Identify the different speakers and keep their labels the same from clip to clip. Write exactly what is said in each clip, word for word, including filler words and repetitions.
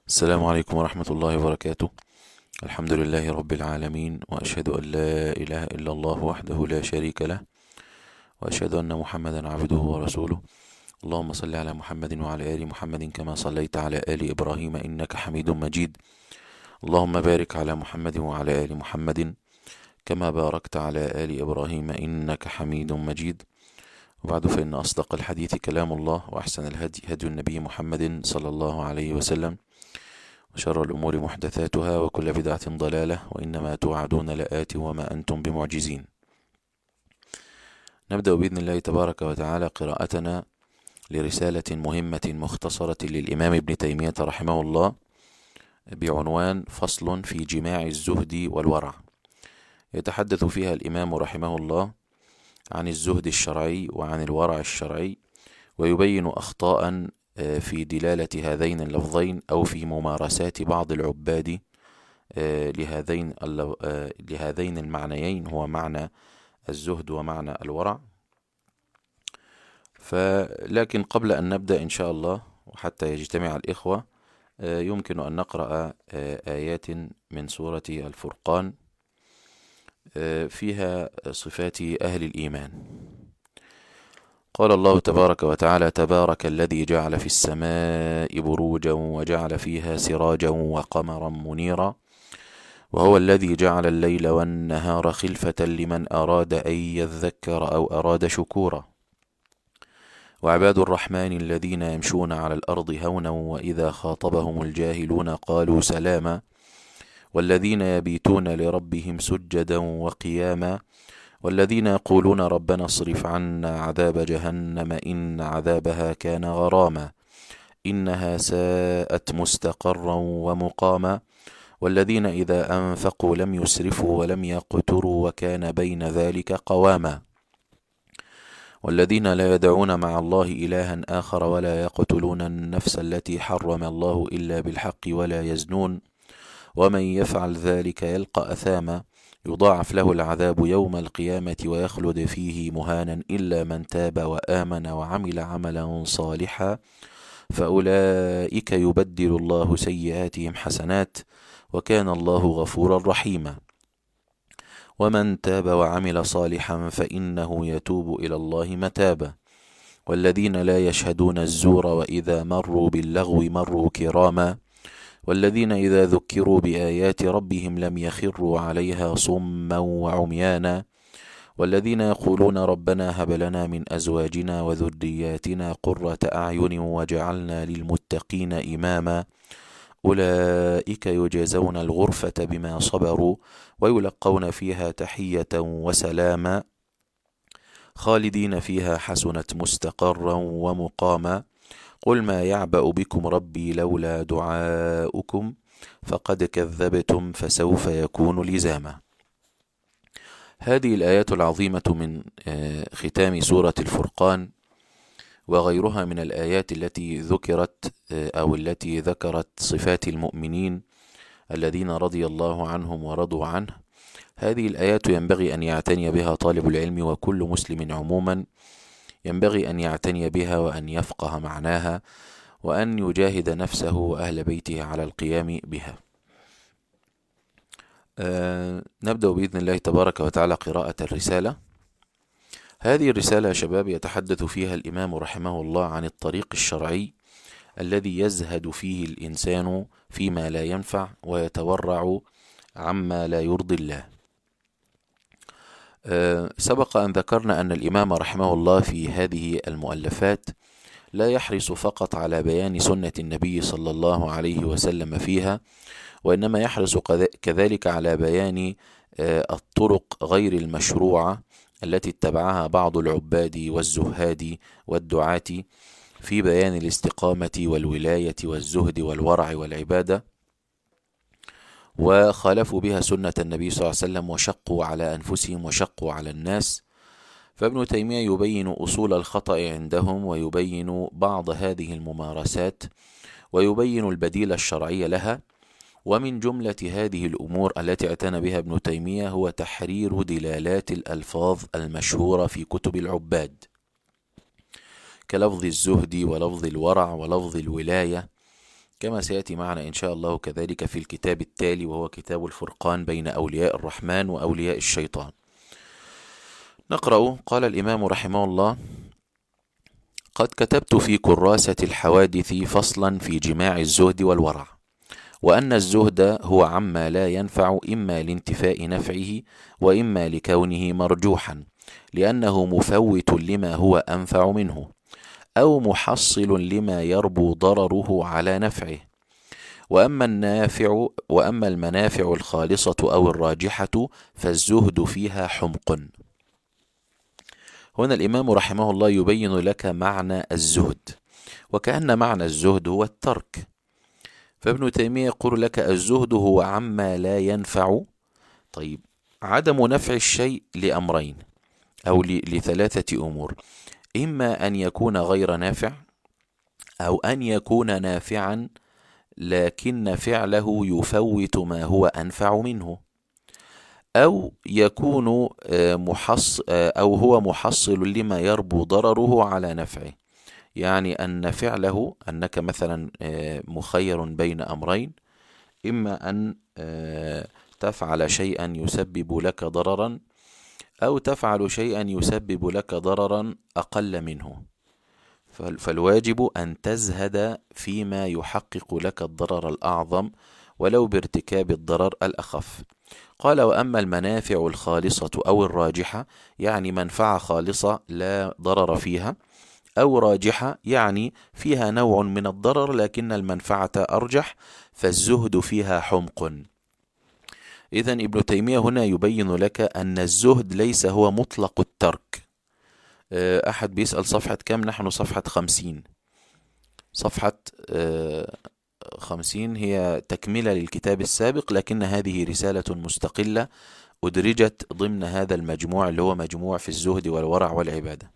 Speaker 1: السلام عليكم ورحمة الله وبركاته. الحمد لله رب العالمين، وأشهد أن لا إله إلا الله وحده لا شريك له، وأشهد أن محمدا عبده ورسوله. اللهم صل على محمد وعلى آل محمد كما صليت على آل إبراهيم إنك حميد مجيد. اللهم بارك على محمد وعلى آل محمد كما باركت على آل إبراهيم إنك حميد مجيد. وبعد، فإن أصدق الحديث كلام الله، وأحسن الهدي هدي النبي محمد صلى الله عليه وسلم، وشر الأمور محدثاتها، وكل بدعة ضلالة، وإنما توعدون لآت وما أنتم بمعجزين. نبدأ بإذن الله تبارك وتعالى قراءتنا لرسالة مهمة مختصرة للإمام ابن تيمية رحمه الله بعنوان فصل في جماع الزهد والورع. يتحدث فيها الإمام رحمه الله عن الزهد الشرعي وعن الورع الشرعي، ويبين أخطاء في دلالة هذين اللفظين أو في ممارسات بعض العباد لهذين لهذين المعنيين، هو معنى الزهد ومعنى الورع. فلكن قبل أن نبدأ إن شاء الله، وحتى يجتمع الإخوة، يمكن أن نقرأ آيات من سورة الفرقان فيها صفات أهل الإيمان. قال الله تبارك وتعالى: تبارك الذي جعل في السماء بروجا وجعل فيها سراجا وقمرا منيرا، وهو الذي جعل الليل والنهار خلفة لمن أراد أن يذكر أو أراد شكورا، وعباد الرحمن الذين يمشون على الأرض هونا وإذا خاطبهم الجاهلون قالوا سلاما، والذين يبيتون لربهم سجدا وقياما، والذين يقولون ربنا اصرف عنا عذاب جهنم إن عذابها كان غراما إنها ساءت مستقرا ومقاما، والذين إذا أنفقوا لم يسرفوا ولم يقتروا وكان بين ذلك قواما، والذين لا يدعون مع الله إلها آخر ولا يقتلون النفس التي حرم الله إلا بالحق ولا يزنون، ومن يفعل ذلك يلقى أثاما يضاعف له العذاب يوم القيامة ويخلد فيه مهانا إلا من تاب وآمن وعمل عملا صالحا فأولئك يبدل الله سيئاتهم حسنات وكان الله غفورا رحيما، ومن تاب وعمل صالحا فإنه يتوب إلى الله متابا، والذين لا يشهدون الزور وإذا مروا باللغو مروا كراما، والذين إذا ذكروا بآيات ربهم لم يخروا عليها صما وعميانا، والذين يقولون ربنا هب لنا من أزواجنا وذرياتنا قرة أعين وجعلنا للمتقين إماما، أولئك يجازون الغرفة بما صبروا ويلقون فيها تحية وسلاما خالدين فيها حسنت مستقرا ومقاما، قل ما يعبأ بكم ربي لولا دعاؤكم فقد كذبتم فسوف يكون لزاما. هذه الآيات العظيمة من ختام سورة الفرقان وغيرها من الآيات التي ذكرت أو التي ذكرت صفات المؤمنين الذين رضي الله عنهم ورضوا عنه. هذه الآيات ينبغي أن يعتني بها طالب العلم وكل مسلم عموما، ينبغي أن يعتني بها وأن يفقه معناها وأن يجاهد نفسه وأهل بيته على القيام بها. أه نبدأ بإذن الله تبارك وتعالى قراءة الرسالة. هذه الرسالة يا شباب يتحدث فيها الإمام رحمه الله عن الطريق الشرعي الذي يزهد فيه الإنسان فيما لا ينفع ويتورع عما لا يرضي الله. أه سبق أن ذكرنا أن الإمام رحمه الله في هذه المؤلفات لا يحرص فقط على بيان سنة النبي صلى الله عليه وسلم فيها، وإنما يحرص كذلك على بيان الطرق غير المشروعة التي اتبعها بعض العباد والزهاد والدعاة في بيان الاستقامة والولاية والزهد والورع والعبادة، وخالفوا بها سنة النبي صلى الله عليه وسلم وشقوا على أنفسهم وشقوا على الناس. فابن تيمية يبين أصول الخطأ عندهم ويبين بعض هذه الممارسات ويبين البديل الشرعي لها. ومن جملة هذه الأمور التي اعتنى بها ابن تيمية هو تحرير دلالات الألفاظ المشهورة في كتب العباد كلفظ الزهد ولفظ الورع ولفظ الولاية كما سيأتي معنا إن شاء الله كذلك في الكتاب التالي، وهو كتاب الفرقان بين أولياء الرحمن وأولياء الشيطان. نقرأ. قال الإمام رحمه الله: قد كتبت في كراسة الحوادث فصلا في جماع الزهد والورع، وأن الزهد هو عما لا ينفع، إما لانتفاء نفعه وإما لكونه مرجوحا، لأنه مفوت لما هو أنفع منه، أو محصل لما يربو ضرره على نفعه. وأما النافع وأما المنافع الخالصة أو الراجحة فالزهد فيها حمق. هنا الإمام رحمه الله يبين لك معنى الزهد، وكأن معنى الزهد هو الترك. فابن تيمية يقول لك الزهد هو عما لا ينفع. طيب، عدم نفع الشيء لأمرين أو لثلاثة أمور: إما أن يكون غير نافع، أو أن يكون نافعا لكن فعله يفوت ما هو أنفع منه، أو يكون محص أو هو محصل لما يربو ضرره على نفعه. يعني أن فعله، أنك مثلا مخير بين أمرين: إما أن تفعل شيئا يسبب لك ضررا، أو تفعل شيئا يسبب لك ضررا أقل منه. فالواجب أن تزهد فيما يحقق لك الضرر الأعظم ولو بارتكاب الضرر الأخف. قال: وأما المنافع الخالصة أو الراجحة، يعني منفعة خالصة لا ضرر فيها، أو راجحة يعني فيها نوع من الضرر لكن المنفعة أرجح، فالزهد فيها حمق. إذن ابن تيمية هنا يبين لك أن الزهد ليس هو مطلق الترك. أحد بيسأل صفحة كم؟ نحن صفحة خمسين. صفحة خمسين هي تكملة للكتاب السابق، لكن هذه رسالة مستقلة أدرجت ضمن هذا المجموع اللي هو مجموع في الزهد والورع والعبادة.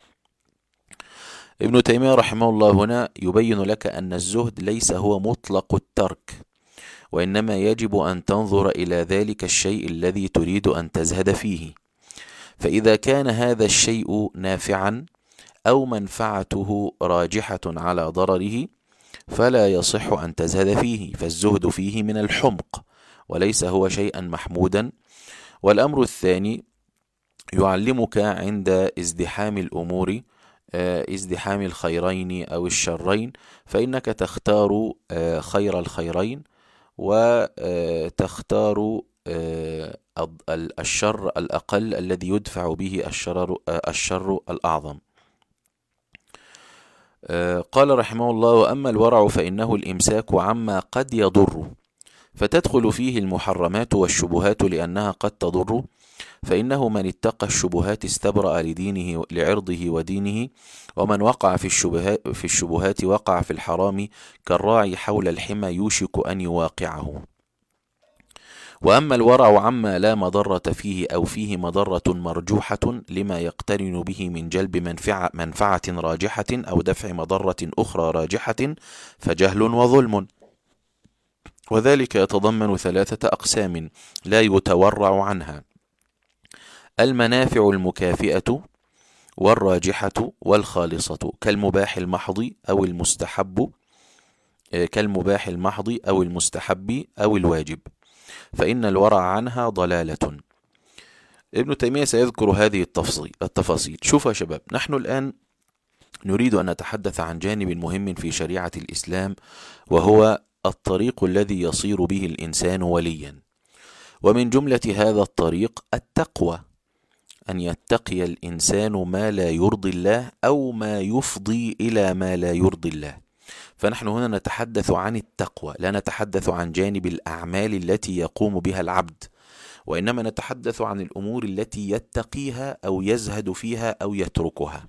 Speaker 1: ابن تيمية رحمه الله هنا يبين لك أن الزهد ليس هو مطلق الترك، وإنما يجب أن تنظر إلى ذلك الشيء الذي تريد أن تزهد فيه. فإذا كان هذا الشيء نافعا أو منفعته راجحة على ضرره فلا يصح أن تزهد فيه، فالزهد فيه من الحمق وليس هو شيئا محمودا. والأمر الثاني يعلمك عند ازدحام الأمور، ازدحام الخيرين أو الشرين، فإنك تختار خير الخيرين وتختار الشر الأقل الذي يدفع به الشر, الشر الأعظم. قال رحمه الله: وأما الورع فإنه الإمساك عما قد يضر، فتدخل فيه المحرمات والشبهات لأنها قد تضر، فإنه من اتقى الشبهات استبرأ لدينه لعرضه ودينه، ومن وقع في الشبهات, في الشبهات وقع في الحرام، كالراعي حول الحمى يوشك أن يواقعه. وأما الورع عما لا مضرة فيه أو فيه مضرة مرجوحة لما يقترن به من جلب منفعة, منفعة راجحة أو دفع مضرة أخرى راجحة، فجهل وظلم. وذلك يتضمن ثلاثة أقسام لا يتورع عنها: المنافع المكافئة والراجحة والخالصة، كالمباح المحض أو المستحب كالمباح المحض أو المستحب أو الواجب، فإن الورع عنها ضلالة. ابن تيمية سيذكر هذه التفاصيل. شوفوا يا شباب، نحن الآن نريد أن نتحدث عن جانب مهم في شريعة الإسلام، وهو الطريق الذي يصير به الإنسان وليا. ومن جملة هذا الطريق التقوى، أن يتقي الإنسان ما لا يرضي الله أو ما يفضي إلى ما لا يرضي الله. فنحن هنا نتحدث عن التقوى، لا نتحدث عن جانب الأعمال التي يقوم بها العبد، وإنما نتحدث عن الأمور التي يتقيها أو يزهد فيها أو يتركها.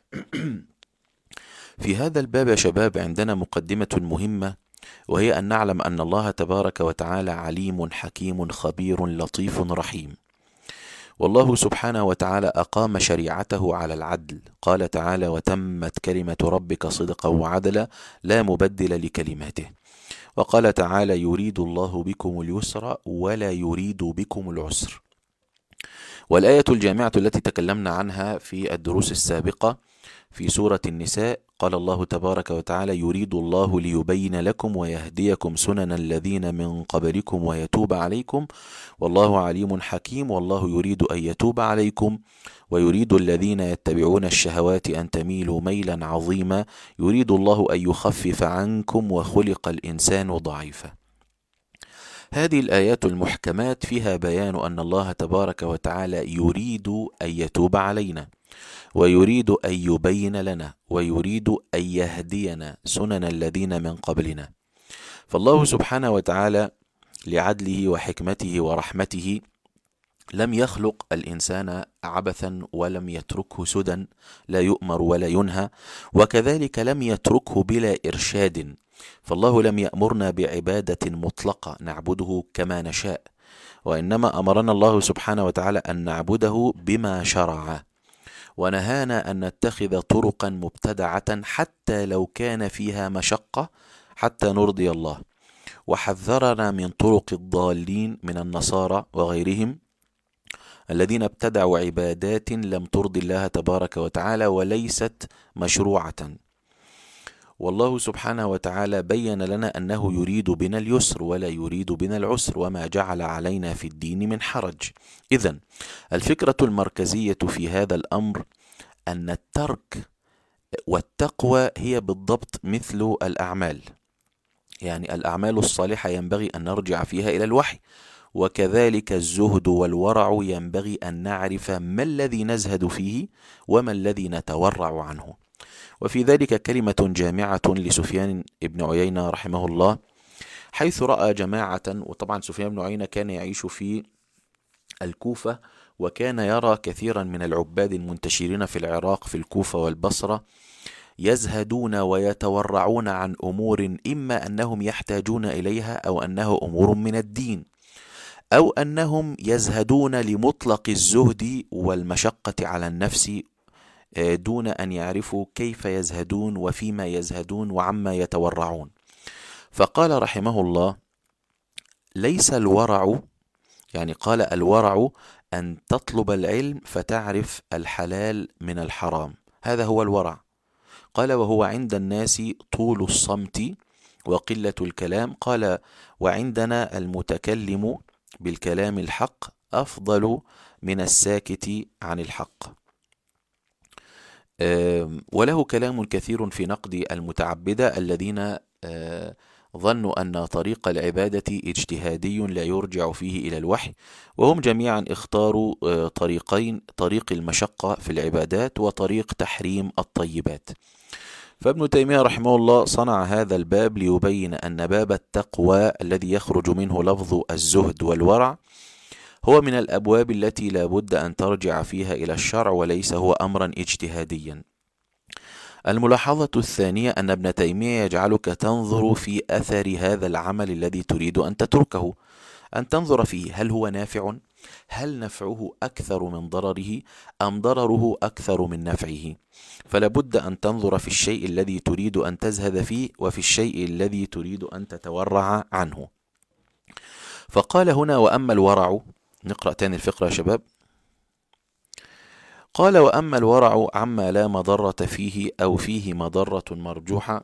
Speaker 1: في هذا الباب يا شباب عندنا مقدمة مهمة، وهي أن نعلم أن الله تبارك وتعالى عليم حكيم خبير لطيف رحيم. والله سبحانه وتعالى أقام شريعته على العدل. قال تعالى: وتمت كلمة ربك صدقا وعدلا لا مبدل لكلماته. وقال تعالى: يريد الله بكم اليسر ولا يريد بكم العسر. والآية الجامعة التي تكلمنا عنها في الدروس السابقة في سورة النساء قال الله تبارك وتعالى: يريد الله ليبين لكم ويهديكم سنن الذين من قبلكم ويتوب عليكم والله عليم حكيم، والله يريد أن يتوب عليكم ويريد الذين يتبعون الشهوات أن تميلوا ميلا عظيما، يريد الله أن يخفف عنكم وخلق الإنسان ضعيفا. هذه الآيات المحكمات فيها بيان أن الله تبارك وتعالى يريد أن يتوب علينا، ويريد أن يبين لنا، ويريد أن يهدينا سنن الذين من قبلنا. فالله سبحانه وتعالى لعدله وحكمته ورحمته لم يخلق الإنسان عبثا ولم يتركه سدى لا يؤمر ولا ينهى، وكذلك لم يتركه بلا إرشاد. فالله لم يأمرنا بعبادة مطلقة نعبده كما نشاء، وإنما أمرنا الله سبحانه وتعالى أن نعبده بما شرع، ونهانا أن نتخذ طرقا مبتدعة حتى لو كان فيها مشقة حتى نرضي الله، وحذرنا من طرق الضالين من النصارى وغيرهم الذين ابتدعوا عبادات لم ترضي الله تبارك وتعالى وليست مشروعة. والله سبحانه وتعالى بين لنا أنه يريد بنا اليسر ولا يريد بنا العسر، وما جعل علينا في الدين من حرج. إذن الفكرة المركزية في هذا الأمر أن الترك والتقوى هي بالضبط مثل الأعمال، يعني الأعمال الصالحة ينبغي أن نرجع فيها إلى الوحي، وكذلك الزهد والورع ينبغي أن نعرف ما الذي نزهد فيه وما الذي نتورع عنه. وفي ذلك كلمة جامعة لسفيان بن عيينة رحمه الله، حيث رأى جماعة، وطبعا سفيان بن عيينة كان يعيش في الكوفة، وكان يرى كثيرا من العباد المنتشرين في العراق في الكوفة والبصرة يزهدون ويتورعون عن أمور إما أنهم يحتاجون إليها أو أنه أمور من الدين، أو أنهم يزهدون لمطلق الزهد والمشقة على النفس دون أن يعرفوا كيف يزهدون وفيما يزهدون وعما يتورعون. فقال رحمه الله: ليس الورع، يعني قال الورع أن تطلب العلم فتعرف الحلال من الحرام، هذا هو الورع. قال: وهو عند الناس طول الصمت وقلة الكلام. قال: وعندنا المتكلم بالكلام الحق أفضل من الساكت عن الحق. وله كلام كثير في نقد المتعبدة الذين ظنوا أن طريق العبادة اجتهادي لا يرجع فيه إلى الوحي، وهم جميعا اختاروا طريقين: طريق المشقة في العبادات وطريق تحريم الطيبات. فابن تيمية رحمه الله صنع هذا الباب ليبين أن باب التقوى الذي يخرج منه لفظ الزهد والورع هو من الأبواب التي لا بد أن ترجع فيها إلى الشرع، وليس هو أمرا اجتهاديا. الملاحظة الثانية أن ابن تيمية يجعلك تنظر في أثر هذا العمل الذي تريد أن تتركه، أن تنظر فيه هل هو نافع، هل نفعه أكثر من ضرره أم ضرره أكثر من نفعه. فلا بد أن تنظر في الشيء الذي تريد أن تزهد فيه وفي الشيء الذي تريد أن تتورع عنه. فقال هنا: وأما الورع، نقرأ تاني الفقرة يا شباب. قال: وأما الورع عما لا مضرة فيه أو فيه مضرة مرجوحة.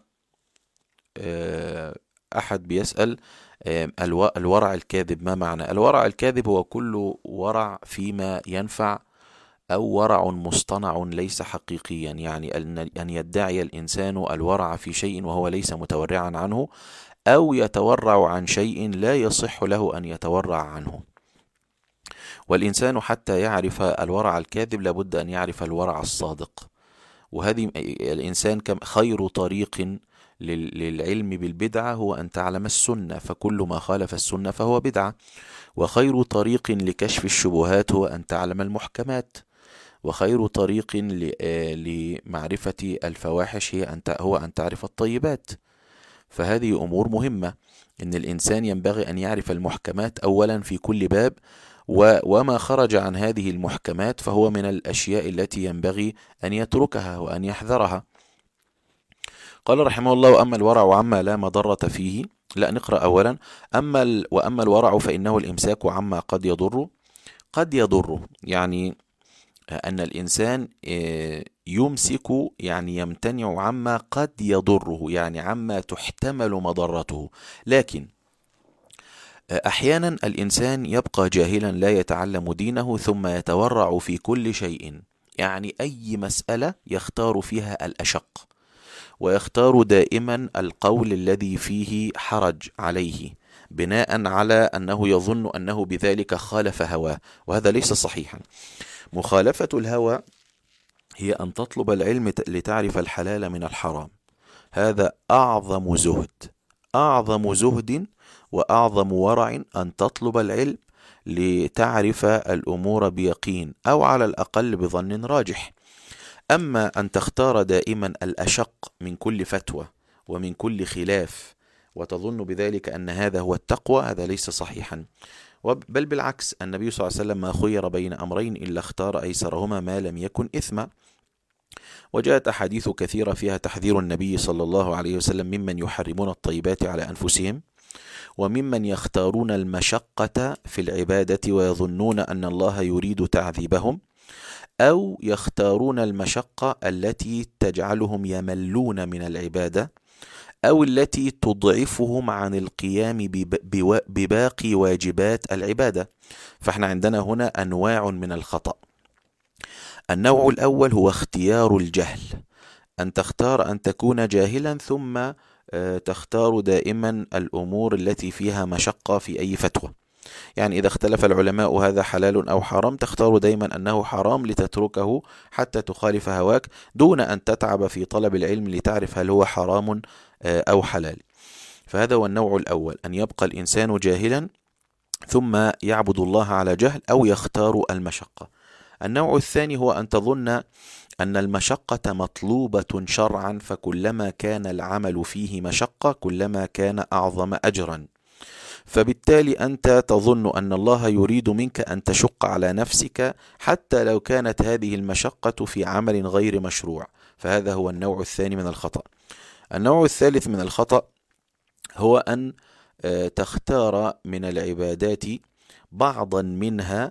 Speaker 1: أحد بيسأل: الورع الكاذب ما معنى؟ الورع الكاذب هو كل ورع فيما ينفع أو ورع مصطنع ليس حقيقيا، يعني أن يدعي الإنسان الورع في شيء وهو ليس متورعا عنه، أو يتورع عن شيء لا يصح له أن يتورع عنه. والإنسان حتى يعرف الورع الكاذب لابد أن يعرف الورع الصادق. وهذه الإنسان كم خير طريق للعلم بالبدعة هو أن تعلم السنة، فكل ما خالف السنة فهو بدعة. وخير طريق لكشف الشبهات هو أن تعلم المحكمات. وخير طريق لمعرفة الفواحش هو أن تعرف الطيبات. فهذه أمور مهمة، إن الإنسان ينبغي أن يعرف المحكمات أولا في كل باب، وما خرج عن هذه المحكمات فهو من الأشياء التي ينبغي أن يتركها وأن يحذرها. قال رحمه الله: وأما الورع عما لا مضرة فيه. لا، نقرأ أولا: أما وأما الورع فإنه الإمساك عما قد يضر. قد يضر يعني أن الإنسان يمسك يعني يمتنع عما قد يضره، يعني عما تحتمل مضرته. لكن أحيانا الإنسان يبقى جاهلا لا يتعلم دينه ثم يتورع في كل شيء، يعني أي مسألة يختار فيها الأشق، ويختار دائما القول الذي فيه حرج عليه بناء على أنه يظن أنه بذلك خالف هواه، وهذا ليس صحيحا. مخالفة الهوى هي أن تطلب العلم لتعرف الحلال من الحرام، هذا أعظم زهد، أعظم زهد وأعظم ورع أن تطلب العلم لتعرف الأمور بيقين أو على الأقل بظن راجح. أما أن تختار دائما الأشق من كل فتوى ومن كل خلاف وتظن بذلك أن هذا هو التقوى، هذا ليس صحيحا، بل بالعكس، النبي صلى الله عليه وسلم ما خير بين أمرين إلا اختار أيسرهما ما لم يكن إثما. وجاءت أحاديث كثيرة فيها تحذير النبي صلى الله عليه وسلم ممن يحرمون الطيبات على أنفسهم، وممن يختارون المشقة في العبادة ويظنون أن الله يريد تعذيبهم، أو يختارون المشقة التي تجعلهم يملون من العبادة، أو التي تضعفهم عن القيام بباقي واجبات العبادة. فاحنا عندنا هنا أنواع من الخطأ. النوع الأول هو اختيار الجهل، أن تختار أن تكون جاهلا ثم تختار دائما الأمور التي فيها مشقة في أي فتوى. يعني إذا اختلف العلماء هذا حلال أو حرام، تختار دائما أنه حرام لتتركه حتى تخالف هواك دون أن تتعب في طلب العلم لتعرف هل هو حرام أو حلال. فهذا هو النوع الأول، أن يبقى الإنسان جاهلا ثم يعبد الله على جهل أو يختار المشقة. النوع الثاني هو أن تظن أن المشقة مطلوبة شرعا، فكلما كان العمل فيه مشقة كلما كان أعظم أجرا، فبالتالي أنت تظن أن الله يريد منك أن تشق على نفسك حتى لو كانت هذه المشقة في عمل غير مشروع. فهذا هو النوع الثاني من الخطأ. النوع الثالث من الخطأ هو أن تختار من العبادات بعضا منها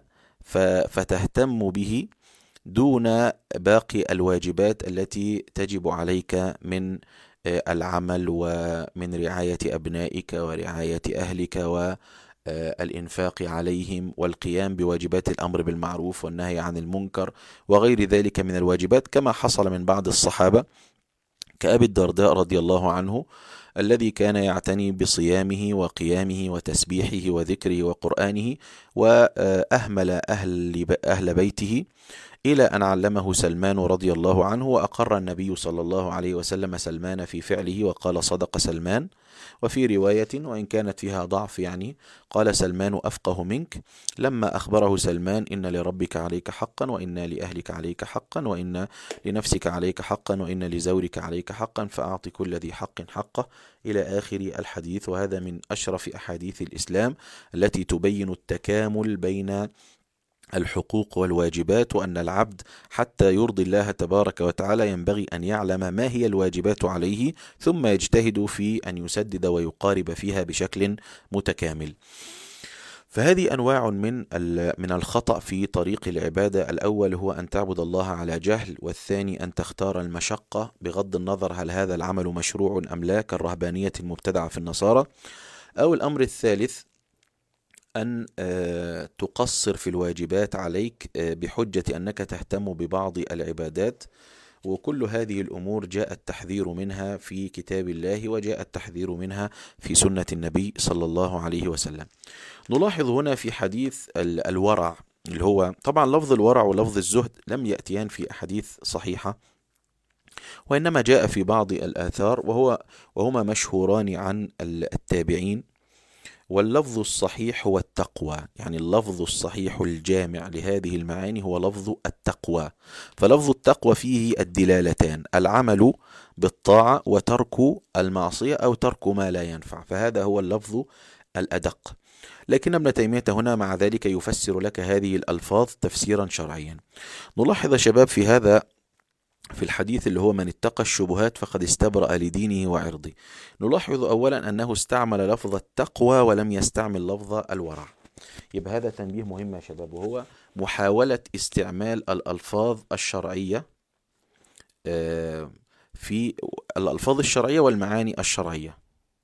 Speaker 1: فتهتم به دون باقي الواجبات التي تجب عليك من العمل ومن رعاية أبنائك ورعاية أهلك والإنفاق عليهم والقيام بواجبات الأمر بالمعروف والنهي عن المنكر وغير ذلك من الواجبات، كما حصل من بعض الصحابة كأبي الدرداء رضي الله عنه الذي كان يعتني بصيامه وقيامه وتسبيحه وذكره وقرآنه، وأهمل أهل, أهل بيته إلى أن علمه سلمان رضي الله عنه، وأقر النبي صلى الله عليه وسلم سلمان في فعله وقال صدق سلمان. وفي رواية وإن كانت فيها ضعف يعني قال سلمان أفقه منك، لما أخبره سلمان إن لربك عليك حقا، وإن لأهلك عليك حقا، وإن لنفسك عليك حقا، وإن لزورك عليك حقا، فأعط كل ذي حق حقه، إلى آخر الحديث. وهذا من أشرف أحاديث الإسلام التي تبين التكامل بين الحقوق والواجبات، وأن العبد حتى يرضي الله تبارك وتعالى ينبغي أن يعلم ما هي الواجبات عليه ثم يجتهد في أن يسدد ويقارب فيها بشكل متكامل. فهذه أنواع من من الخطأ في طريق العبادة. الأول هو أن تعبد الله على جهل، والثاني أن تختار المشقة بغض النظر هل هذا العمل مشروع أم لا، كالرهبانية المبتدعة في النصارى. أو الأمر الثالث أن تقصر في الواجبات عليك بحجة أنك تهتم ببعض العبادات. وكل هذه الأمور جاء التحذير منها في كتاب الله وجاء التحذير منها في سنة النبي صلى الله عليه وسلم. نلاحظ هنا في حديث الورع، اللي هو طبعا لفظ الورع ولفظ الزهد لم يأتيان في أحاديث صحيحة، وإنما جاء في بعض الآثار وهو وهما مشهوران عن التابعين. واللفظ الصحيح هو التقوى، يعني اللفظ الصحيح الجامع لهذه المعاني هو لفظ التقوى. فلفظ التقوى فيه الدلالتان: العمل بالطاعة وترك المعصية أو ترك ما لا ينفع، فهذا هو اللفظ الأدق. لكن ابن تيمية هنا مع ذلك يفسر لك هذه الألفاظ تفسيرا شرعيا. نلاحظ شباب في هذا في الحديث اللي هو من اتقى الشبهات فقد استبرأ لدينه وعرضه، نلاحظ أولا أنه استعمل لفظ التقوى ولم يستعمل لفظ الورع. يبقى هذا تنبيه مهم يا شباب، وهو محاولة استعمال الألفاظ الشرعية في الألفاظ الشرعية والمعاني الشرعية.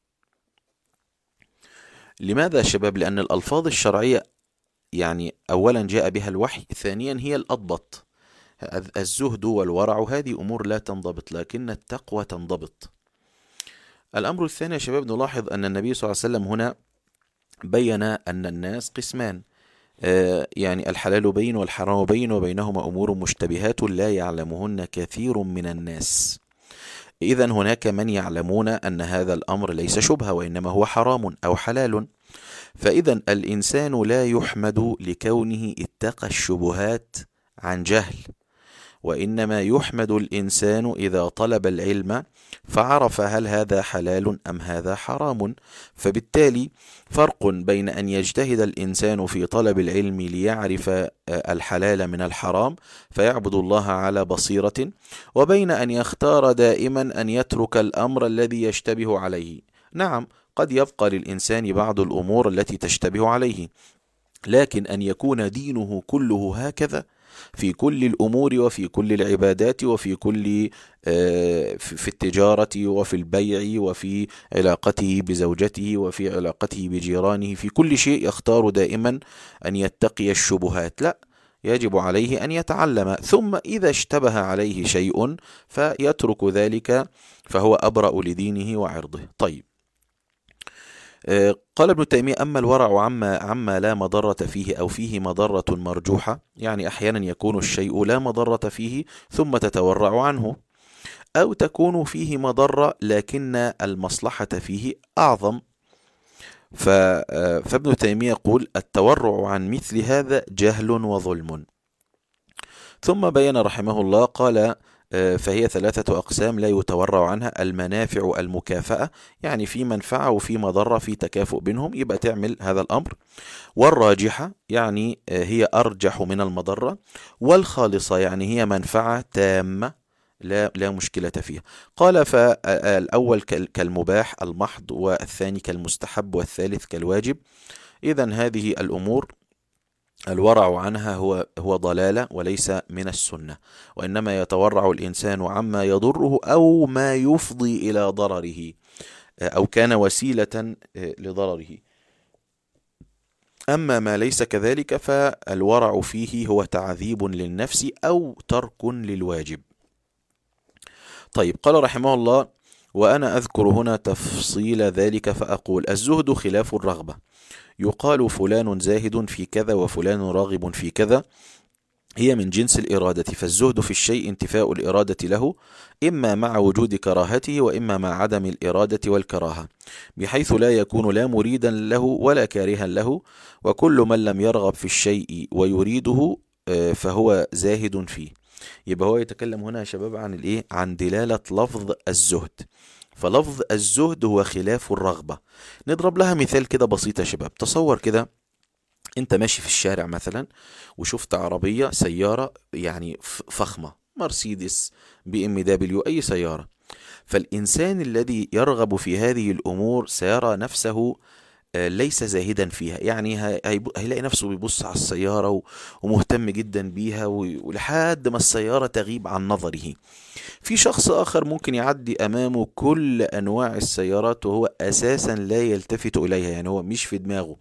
Speaker 1: لماذا يا شباب؟ لأن الألفاظ الشرعية يعني أولا جاء بها الوحي، ثانيا هي الأضبط. الزهد والورع هذه أمور لا تنضبط، لكن التقوى تنضبط. الأمر الثاني يا شباب، نلاحظ أن النبي صلى الله عليه وسلم هنا بين أن الناس قسمان، يعني الحلال بين والحرام بين وبينهما أمور مشتبهات لا يعلمهن كثير من الناس. إذن هناك من يعلمون أن هذا الأمر ليس شبهة وإنما هو حرام أو حلال. فإذا الإنسان لا يحمد لكونه اتقى الشبهات عن جهل، وإنما يحمد الإنسان إذا طلب العلم فعرف هل هذا حلال أم هذا حرام. فبالتالي فرق بين أن يجتهد الإنسان في طلب العلم ليعرف الحلال من الحرام فيعبد الله على بصيرة، وبين أن يختار دائما أن يترك الأمر الذي يشتبه عليه. نعم، قد يبقى للإنسان بعض الأمور التي تشتبه عليه، لكن أن يكون دينه كله هكذا في كل الأمور وفي كل العبادات وفي كل في التجارة وفي البيع وفي علاقته بزوجته وفي علاقته بجيرانه، في كل شيء يختار دائما أن يتقي الشبهات. لا، يجب عليه أن يتعلم، ثم إذا اشتبه عليه شيء فيترك ذلك، فهو أبرأ لدينه وعرضه. طيب، قال ابن تيمية: أما الورع عما, عما لا مضرة فيه أو فيه مضرة مرجوحة، يعني أحيانا يكون الشيء لا مضرة فيه ثم تتورع عنه، أو تكون فيه مضرة لكن المصلحة فيه أعظم. فابن تيمية يقول: التورع عن مثل هذا جهل وظلم. ثم بين رحمه الله قال: فهي ثلاثة أقسام لا يتورع عنها: المنافع المكافأة، يعني في منفعة وفي مضرة في تكافؤ بينهم، يبقى تعمل هذا الأمر. والراجحة، يعني هي أرجح من المضرة. والخالصة، يعني هي منفعة تامة لا لا مشكلة فيها. قال: فالأول كالمباح المحض، والثاني كالمستحب، والثالث كالواجب. إذن هذه الأمور الورع عنها هو هو ضلالة وليس من السنة، وإنما يتورع الإنسان عما يضره أو ما يفضي إلى ضرره أو كان وسيلة لضرره. أما ما ليس كذلك فالورع فيه هو تعذيب للنفس أو ترك للواجب. طيب، قال رحمه الله: وأنا أذكر هنا تفصيل ذلك فأقول: الزهد خلاف الرغبة. يقال فلان زاهد في كذا وفلان راغب في كذا، هي من جنس الإرادة. فالزهد في الشيء انتفاء الإرادة له، إما مع وجود كراهته وإما مع عدم الإرادة والكراهة، بحيث لا يكون لا مريدا له ولا كارها له. وكل من لم يرغب في الشيء ويريده فهو زاهد فيه. يبقى هو يتكلم هنا يا شباب عن الإيه؟ عن دلالة لفظ الزهد. فلفظ الزهد هو خلاف الرغبة. نضرب لها مثال كده بسيط يا شباب. تصور كده انت ماشي في الشارع مثلا وشفت عربية سيارة يعني فخمة، مرسيدس، بي ام دبليو، اي سيارة. فالانسان الذي يرغب في هذه الامور سيرى نفسه ليس زاهدا فيها، يعني هيلاقي نفسه بيبص على السيارة ومهتم جدا بيها ولحد ما السيارة تغيب عن نظره. في شخص آخر ممكن يعدي أمامه كل أنواع السيارات وهو أساسا لا يلتفت إليها، يعني هو مش في دماغه.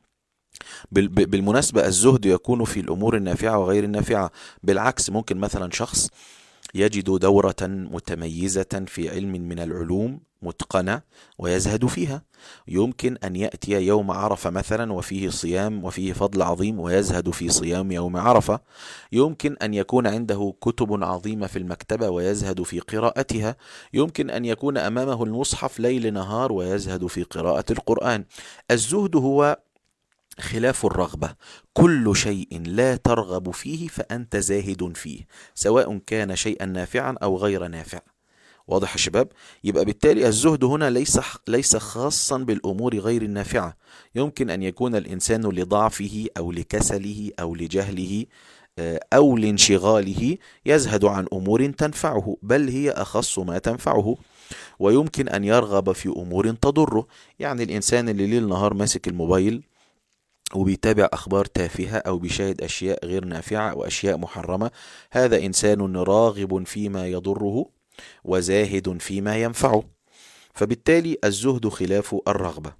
Speaker 1: بالمناسبة الزهد يكون في الأمور النافعة وغير النافعة. بالعكس، ممكن مثلا شخص يجد دورة متميزة في علم من العلوم متقنة ويزهد فيها. يمكن أن يأتي يوم عرفة مثلا وفيه صيام وفيه فضل عظيم ويزهد في صيام يوم عرفة. يمكن أن يكون عنده كتب عظيمة في المكتبة ويزهد في قراءتها. يمكن أن يكون أمامه المصحف ليل نهار ويزهد في قراءة القرآن. الزهد هو خلاف الرغبة. كل شيء لا ترغب فيه فأنت زاهد فيه، سواء كان شيئا نافعا أو غير نافع. واضح يا شباب؟ يبقى بالتالي الزهد هنا ليس ليس خاصا بالأمور غير النافعة. يمكن أن يكون الإنسان لضعفه أو لكسله أو لجهله أو لانشغاله يزهد عن أمور تنفعه، بل هي أخص ما تنفعه. ويمكن أن يرغب في أمور تضره، يعني الإنسان اللي ليل نهار ماسك الموبايل وبيتابع أخبار تافهة أو بيشاهد أشياء غير نافعة أو أشياء محرمة، هذا إنسان راغب فيما يضره وزاهد فيما ينفعه، فبالتالي الزهد خلاف الرغبة.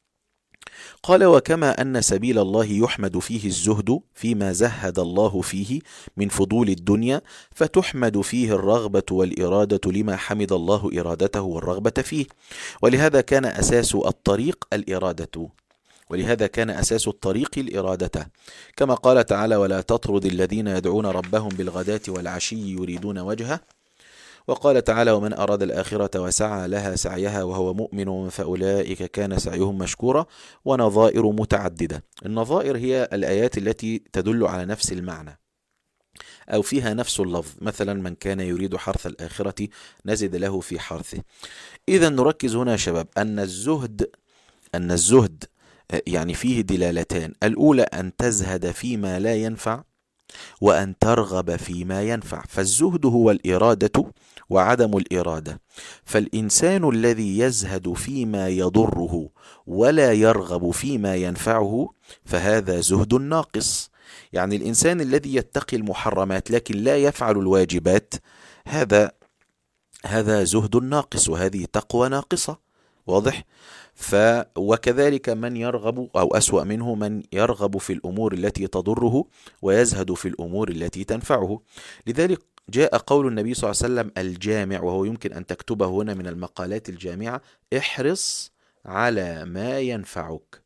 Speaker 1: قال: وكما أن سبيل الله يحمد فيه الزهد فيما زهد الله فيه من فضول الدنيا، فتحمد فيه الرغبة والإرادة لما حمد الله إرادته والرغبة فيه. ولهذا كان أساس الطريق الإرادة ولهذا كان أساس الطريق الإرادة، كما قال تعالى: ولا تطرد الذين يدعون ربهم بالغداة والعشي يريدون وجهه. وقال تعالى: ومن أراد الآخرة وسعى لها سعيها وهو مؤمن فأولئك كان سعيهم مشكورا. ونظائر متعددة. النظائر هي الآيات التي تدل على نفس المعنى أو فيها نفس اللفظ، مثلا: من كان يريد حرث الآخرة نزد له في حرثه. إذا نركز هنا يا شباب أن الزهد أن الزهد يعني فيه دلالتان: الأولى أن تزهد فيما لا ينفع، وأن ترغب فيما ينفع. فالزهد هو الإرادة وعدم الإرادة. فالإنسان الذي يزهد فيما يضره ولا يرغب فيما ينفعه فهذا زهد ناقص. يعني الإنسان الذي يتقي المحرمات لكن لا يفعل الواجبات، هذا هذا زهد ناقص، وهذه تقوى ناقصة. واضح؟ ف وكذلك من يرغب أو أسوأ منه من يرغب في الأمور التي تضره ويزهد في الأمور التي تنفعه. لذلك جاء قول النبي صلى الله عليه وسلم الجامع، وهو يمكن أن تكتبه هنا من المقالات الجامعة: احرص على ما ينفعك.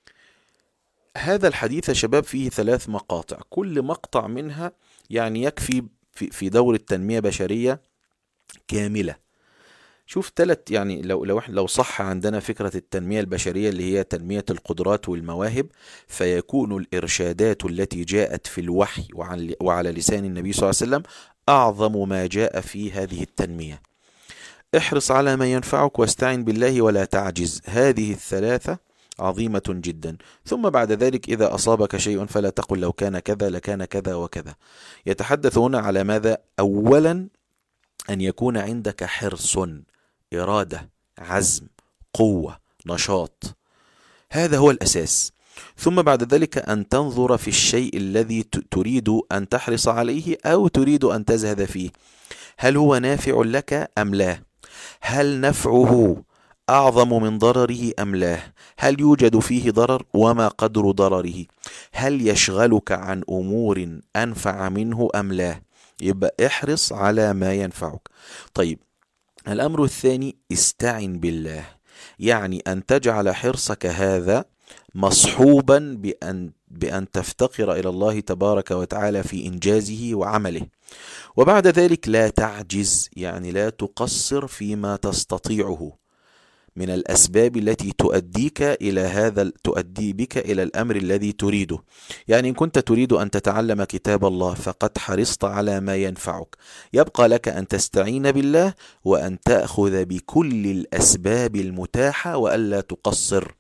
Speaker 1: هذا الحديث يا شباب فيه ثلاث مقاطع، كل مقطع منها يعني يكفي في دور التنمية بشرية كاملة. شوف ثلاث يعني لو لو لو صح عندنا فكرة التنمية البشرية اللي هي تنمية القدرات والمواهب، فيكون الإرشادات التي جاءت في الوحي وعلى لسان النبي صلى الله عليه وسلم أعظم ما جاء في هذه التنمية. احرص على ما ينفعك واستعن بالله ولا تعجز، هذه الثلاثة عظيمة جدا. ثم بعد ذلك: إذا أصابك شيء فلا تقل لو كان كذا لكان كذا وكذا. يتحدث هنا على ماذا؟ أولا أن يكون عندك حرص، إرادة، عزم، قوة، نشاط، هذا هو الأساس. ثم بعد ذلك أن تنظر في الشيء الذي تريد أن تحرص عليه أو تريد أن تزهد فيه، هل هو نافع لك أم لا؟ هل نفعه أعظم من ضرره أم لا؟ هل يوجد فيه ضرر؟ وما قدر ضرره؟ هل يشغلك عن أمور أنفع منه أم لا؟ يبقى احرص على ما ينفعك. طيب، الأمر الثاني: استعن بالله، يعني أن تجعل حرصك هذا مصحوبا بأن, بأن تفتقر إلى الله تبارك وتعالى في إنجازه وعمله. وبعد ذلك لا تعجز، يعني لا تقصر فيما تستطيعه من الأسباب التي تؤديك إلى هذا تؤدي بك إلى الأمر الذي تريده. يعني إن كنت تريد أن تتعلم كتاب الله فقد حرصت على ما ينفعك، يبقى لك أن تستعين بالله وأن تأخذ بكل الأسباب المتاحة وألا تقصر.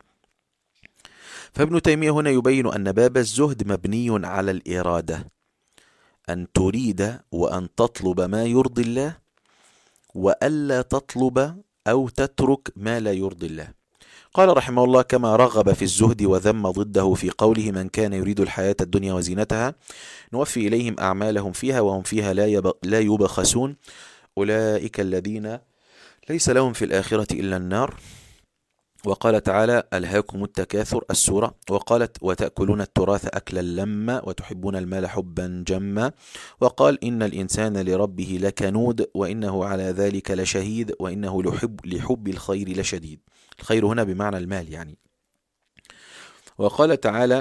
Speaker 1: فابن تيمية هنا يبين أن باب الزهد مبني على الإرادة، أن تريد وأن تطلب ما يرضي الله وألا تطلب أو تترك ما لا يرضي الله. قال رحمه الله: كما رغب في الزهد وذم ضده في قوله: من كان يريد الحياة الدنيا وزينتها نوفي إليهم أعمالهم فيها وهم فيها لا يبخسون أولئك الذين ليس لهم في الآخرة إلا النار. وقال تعالى: ألهاكم التكاثر، السورة. وقالت: وتأكلون التراث أكلا لما وتحبون المال حبا جما. وقال: إن الإنسان لربه لكنود وإنه على ذلك لشهيد وإنه لحب, لحب الخير لشديد. الخير هنا بمعنى المال يعني. وقال تعالى: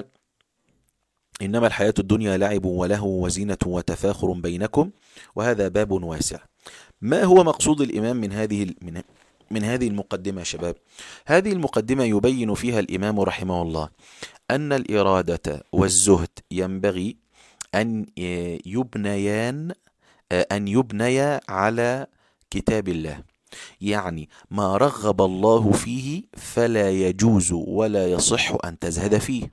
Speaker 1: إنما الحياة الدنيا لعب ولهو وزينة وتفاخر بينكم. وهذا باب واسع. ما هو مقصود الإمام من هذه من من هذه المقدمة يا شباب؟ هذه المقدمة يبين فيها الإمام رحمه الله أن الإرادة والزهد ينبغي أن يبنيان أن يبنيا على كتاب الله. يعني ما رغب الله فيه فلا يجوز ولا يصح أن تزهد فيه،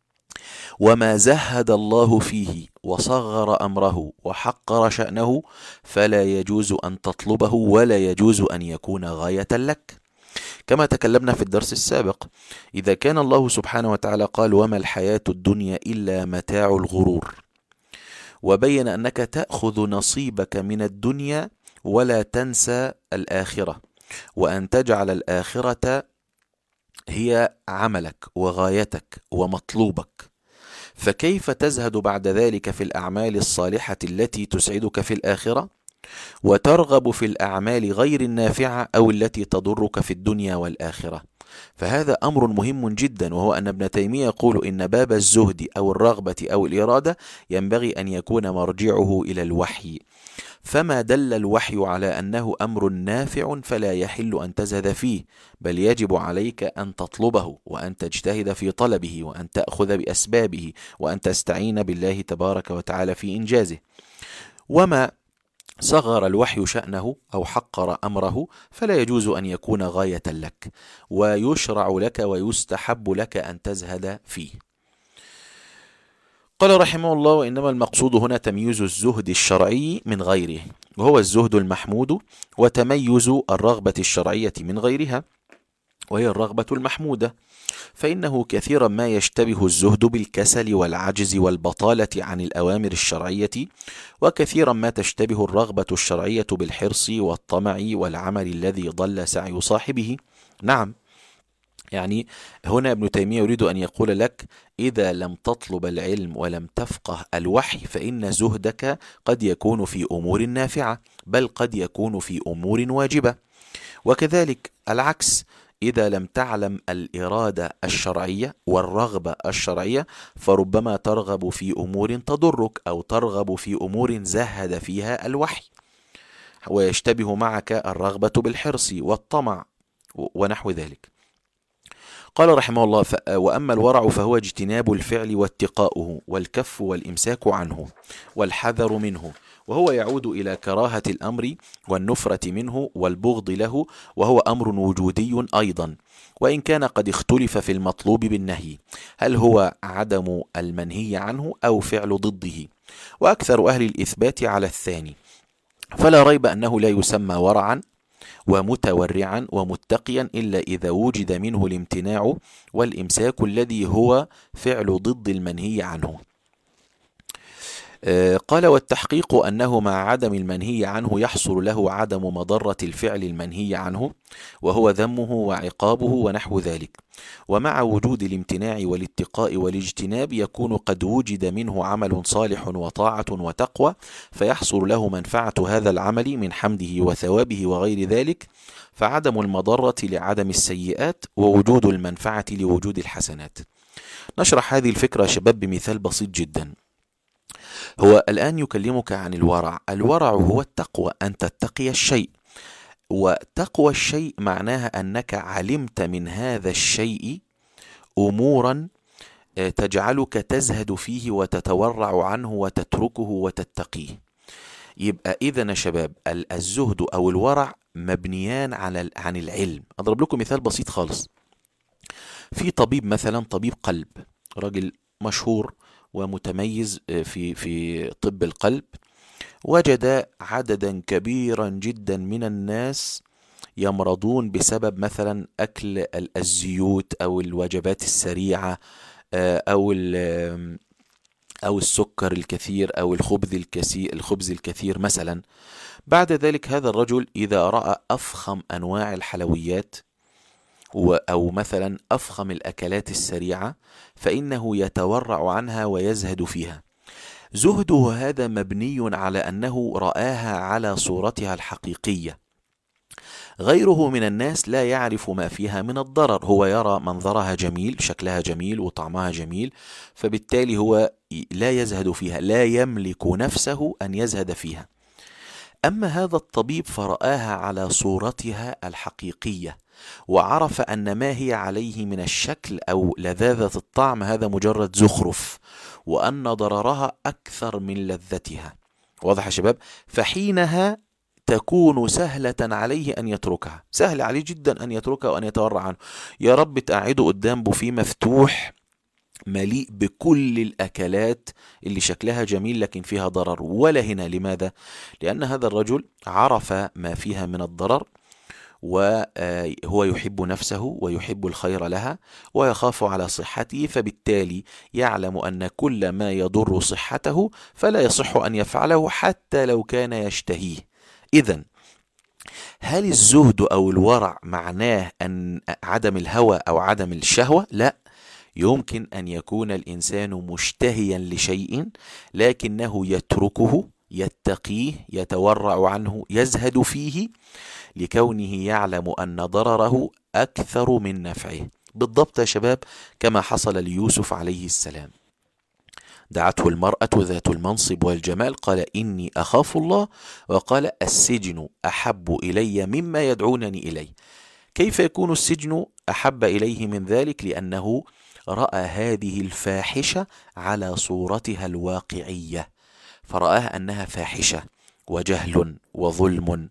Speaker 1: وما زهد الله فيه وصغر أمره وحقر شأنه فلا يجوز أن تطلبه ولا يجوز أن يكون غاية لك. كما تكلمنا في الدرس السابق. إذا كان الله سبحانه وتعالى قال وما الحياة الدنيا إلا متاع الغرور، وبين أنك تأخذ نصيبك من الدنيا ولا تنسى الآخرة، وأن تجعل الآخرة هي عملك وغايتك ومطلوبك، فكيف تزهد بعد ذلك في الأعمال الصالحة التي تسعدك في الآخرة، وترغب في الأعمال غير النافعة أو التي تضرك في الدنيا والآخرة؟ فهذا أمر مهم جدا، وهو أن ابن تيمية يقول إن باب الزهد أو الرغبة أو الإرادة ينبغي أن يكون مرجعه إلى الوحي، فما دل الوحي على أنه أمر نافع فلا يحل أن تزهد فيه، بل يجب عليك أن تطلبه وأن تجتهد في طلبه وأن تأخذ بأسبابه وأن تستعين بالله تبارك وتعالى في إنجازه. وما صغر الوحي شأنه أو حقر أمره فلا يجوز أن يكون غاية لك، ويشرع لك ويستحب لك أن تزهد فيه. قال رحمه الله: وإنما المقصود هنا تمييز الزهد الشرعي من غيره، وهو الزهد المحمود، وتميز الرغبة الشرعية من غيرها، وهي الرغبة المحمودة، فإنه كثيرا ما يشتبه الزهد بالكسل والعجز والبطالة عن الأوامر الشرعية، وكثيرا ما تشتبه الرغبة الشرعية بالحرص والطمع والعمل الذي ضل سعي صاحبه. نعم، يعني هنا ابن تيمية يريد أن يقول لك إذا لم تطلب العلم ولم تفقه الوحي فإن زهدك قد يكون في أمور نافعة، بل قد يكون في أمور واجبة. وكذلك العكس، إذا لم تعلم الإرادة الشرعية والرغبة الشرعية فربما ترغب في أمور تضرك، أو ترغب في أمور زهد فيها الوحي، ويشتبه معك الرغبة بالحرص والطمع ونحو ذلك. قال رحمه الله: وأما الورع فهو اجتناب الفعل واتقاؤه والكف والإمساك عنه والحذر منه، وهو يعود إلى كراهة الأمر والنفرة منه والبغض له، وهو أمر وجودي أيضا، وإن كان قد اختلف في المطلوب بالنهي، هل هو عدم المنهي عنه أو فعل ضده، وأكثر أهل الإثبات على الثاني، فلا ريب أنه لا يسمى ورعا ومتورعا ومتقيا إلا إذا وجد منه الامتناع والإمساك الذي هو فعل ضد المنهي عنه. قال: والتحقيق أنه مع عدم المنهي عنه يحصل له عدم مضرة الفعل المنهي عنه، وهو ذمه وعقابه ونحو ذلك، ومع وجود الامتناع والاتقاء والاجتناب يكون قد وجد منه عمل صالح وطاعة وتقوى، فيحصل له منفعة هذا العمل من حمده وثوابه وغير ذلك، فعدم المضرة لعدم السيئات، ووجود المنفعة لوجود الحسنات. نشرح هذه الفكرة يا شباب بمثال بسيط جدا. هو الآن يكلمك عن الورع. الورع هو التقوى، أن تتقي الشيء، وتقوى الشيء معناها أنك علمت من هذا الشيء أمورا تجعلك تزهد فيه وتتورع عنه وتتركه وتتقيه. يبقى إذن يا شباب الزهد أو الورع مبنيان على عن العلم. أضرب لكم مثال بسيط خالص. في طبيب مثلا، طبيب قلب، راجل مشهور ومتميز في في طب القلب، وجد عددا كبيرا جدا من الناس يمرضون بسبب مثلا أكل الزيوت أو الوجبات السريعة أو أو السكر الكثير أو الخبز الكثير الخبز الكثير مثلا. بعد ذلك هذا الرجل إذا رأى أفخم أنواع الحلويات أو مثلا أفخم الأكلات السريعة فإنه يتورع عنها ويزهد فيها. زهده هذا مبني على أنه رآها على صورتها الحقيقية. غيره من الناس لا يعرف ما فيها من الضرر، هو يرى منظرها جميل، شكلها جميل وطعمها جميل، فبالتالي هو لا يزهد فيها، لا يملك نفسه أن يزهد فيها. أما هذا الطبيب فرآها على صورتها الحقيقية، وعرف أن ما هي عليه من الشكل أو لذاذة الطعم هذا مجرد زخرف، وأن ضررها أكثر من لذتها. واضح يا شباب؟ فحينها تكون سهلة عليه أن يتركها، سهل عليه جدا أن يتركها وأن يتورع عنه. يا رب تقعده قدام بوفيه مفتوح مليء بكل الأكلات اللي شكلها جميل لكن فيها ضرر، ولا هنا. لماذا؟ لأن هذا الرجل عرف ما فيها من الضرر وهو يحب نفسه ويحب الخير لها ويخاف على صحته، فبالتالي يعلم أن كل ما يضر صحته فلا يصح أن يفعله حتى لو كان يشتهيه. إذن هل الزهد أو الورع معناه أن عدم الهوى أو عدم الشهوة؟ لا، يمكن أن يكون الإنسان مشتهيا لشيء لكنه يتركه، يتقيه، يتورع عنه، يزهد فيه لكونه يعلم أن ضرره أكثر من نفعه. بالضبط يا شباب كما حصل ليوسف عليه السلام. دعته المرأة ذات المنصب والجمال، قال إني أخاف الله، وقال السجن أحب إلي مما يدعونني إليه. كيف يكون السجن أحب إليه من ذلك؟ لأنه رأى هذه الفاحشة على صورتها الواقعية، فرآها أنها فاحشة وجهل وظلم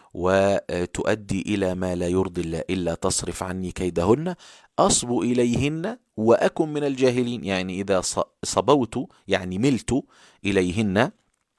Speaker 1: وتؤدي إلى ما لا يرضي الله، إلا تصرف عني كيدهن أصب إليهن وأكن من الجاهلين. يعني إذا صبوت يعني ملت إليهن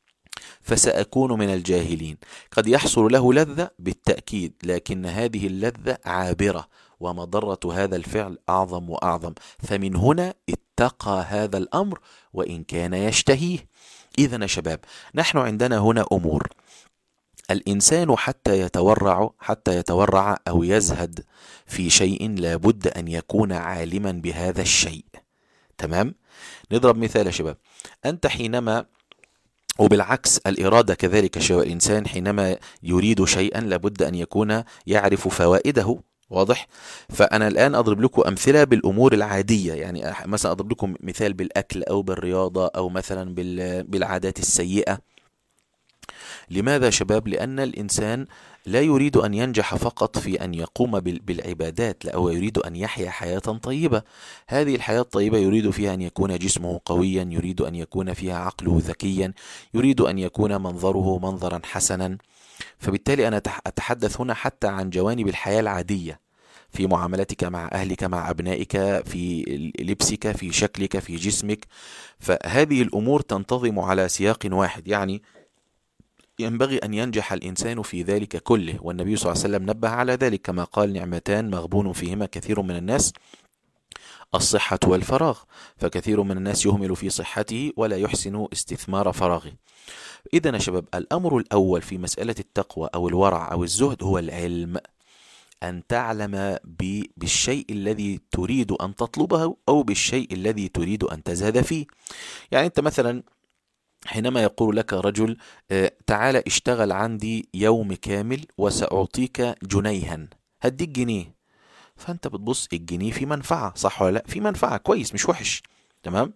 Speaker 1: فسأكون من الجاهلين. قد يحصل له لذة بالتأكيد، لكن هذه اللذة عابرة ومضرة هذا الفعل أعظم وأعظم، فمن هنا اتقى هذا الأمر وإن كان يشتهيه. إذن يا شباب نحن عندنا هنا أمور. الإنسان حتى يتورع حتى يتورع أو يزهد في شيء لابد أن يكون عالما بهذا الشيء. تمام؟ نضرب مثال يا شباب. أنت حينما، وبالعكس الإرادة كذلك شباب، الإنسان حينما يريد شيئا لابد أن يكون يعرف فوائده. واضح؟ فأنا الآن أضرب لكم أمثلة بالأمور العادية، يعني مثلا أضرب لكم مثال بالأكل أو بالرياضة أو مثلا بالعادات السيئة. لماذا شباب؟ لأن الإنسان لا يريد أن ينجح فقط في أن يقوم بالعبادات، لا، هو يريد أن يحيا حياة طيبة. هذه الحياة الطيبة يريد فيها أن يكون جسمه قويا، يريد أن يكون فيها عقله ذكيا، يريد أن يكون منظره منظرا حسنا. فبالتالي أنا أتحدث هنا حتى عن جوانب الحياة العادية، في معاملتك مع أهلك، مع أبنائك، في لبسك، في شكلك، في جسمك. فهذه الأمور تنتظم على سياق واحد، يعني ينبغي أن ينجح الإنسان في ذلك كله. والنبي صلى الله عليه وسلم نبه على ذلك كما قال نعمتان مغبون فيهما كثير من الناس، الصحة والفراغ، فكثير من الناس يهمل في صحته ولا يحسن استثمار فراغه. إذن يا شباب الأمر الأول في مسألة التقوى أو الورع أو الزهد هو العلم، أن تعلم بالشيء الذي تريد أن تطلبه أو بالشيء الذي تريد أن تزهد فيه. يعني أنت مثلا حينما يقول لك رجل تعال اشتغل عندي يوم كامل وسأعطيك جنيها، هديك جنيه، فأنت بتبص الجنيه في منفعة، صح ولا لا؟ في منفعة، كويس مش وحش، تمام.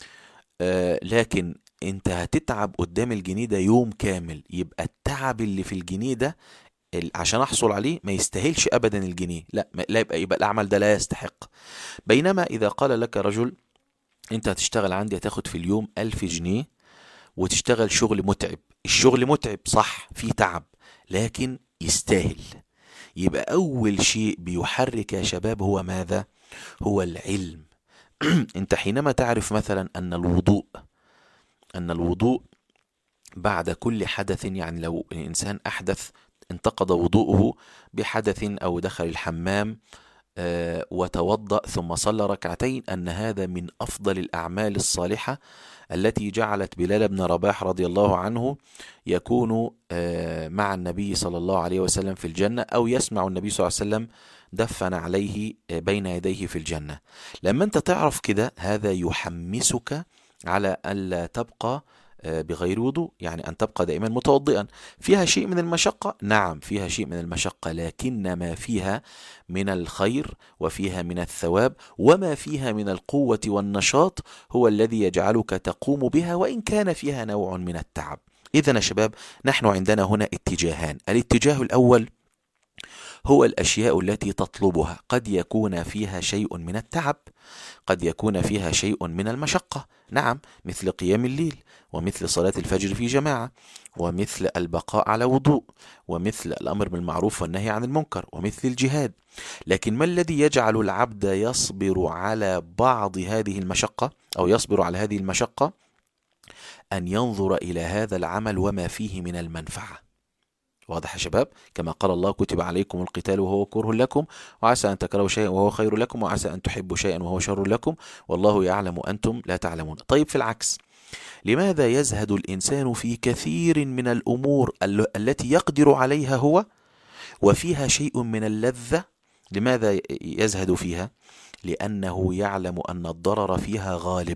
Speaker 1: آه لكن انت هتتعب قدام الجنيه ده يوم كامل، يبقى التعب اللي في الجنيه ده عشان احصل عليه ما يستاهلش ابدا الجنيه، لا لا يبقى, يبقى العمل ده لا يستحق. بينما اذا قال لك رجل انت هتشتغل عندي هتاخد في اليوم ألف جنيه وتشتغل شغل متعب، الشغل متعب صح، فيه تعب، لكن يستاهل. يبقى أول شيء بيحرك يا شباب هو ماذا؟ هو العلم. انت حينما تعرف مثلا أن الوضوء أن الوضوء بعد كل حدث، يعني لو الإنسان أحدث انتقض وضوءه بحدث أو دخل الحمام آه وتوضأ ثم صلى ركعتين، أن هذا من أفضل الأعمال الصالحة التي جعلت بلال بن رباح رضي الله عنه يكون مع النبي صلى الله عليه وسلم في الجنة، أو يسمع النبي صلى الله عليه وسلم دفن عليه بين يديه في الجنة. لما أنت تعرف كده هذا يحمسك على ألا تبقى بغير وضوء، يعني أن تبقى دائما متوضئا. فيها شيء من المشقة، نعم فيها شيء من المشقة، لكن ما فيها من الخير وفيها من الثواب وما فيها من القوة والنشاط هو الذي يجعلك تقوم بها وإن كان فيها نوع من التعب. إذن يا شباب نحن عندنا هنا اتجاهان. الاتجاه الأول هو الأشياء التي تطلبها، قد يكون فيها شيء من التعب، قد يكون فيها شيء من المشقة، نعم، مثل قيام الليل، ومثل صلاة الفجر في جماعة، ومثل البقاء على وضوء، ومثل الأمر بالمعروف والنهي عن المنكر، ومثل الجهاد. لكن ما الذي يجعل العبد يصبر على بعض هذه المشقة أو يصبر على هذه المشقة؟ أن ينظر إلى هذا العمل وما فيه من المنفعة. واضح يا شباب؟ كما قال الله كتب عليكم القتال وهو كره لكم وعسى أن تكرهوا شيئا وهو خير لكم وعسى أن تحبوا شيئا وهو شر لكم والله يعلم وأنتم لا تعلمون. طيب في العكس، لماذا يزهد الإنسان في كثير من الأمور التي يقدر عليها هو وفيها شيء من اللذة؟ لماذا يزهد فيها؟ لأنه يعلم أن الضرر فيها غالب،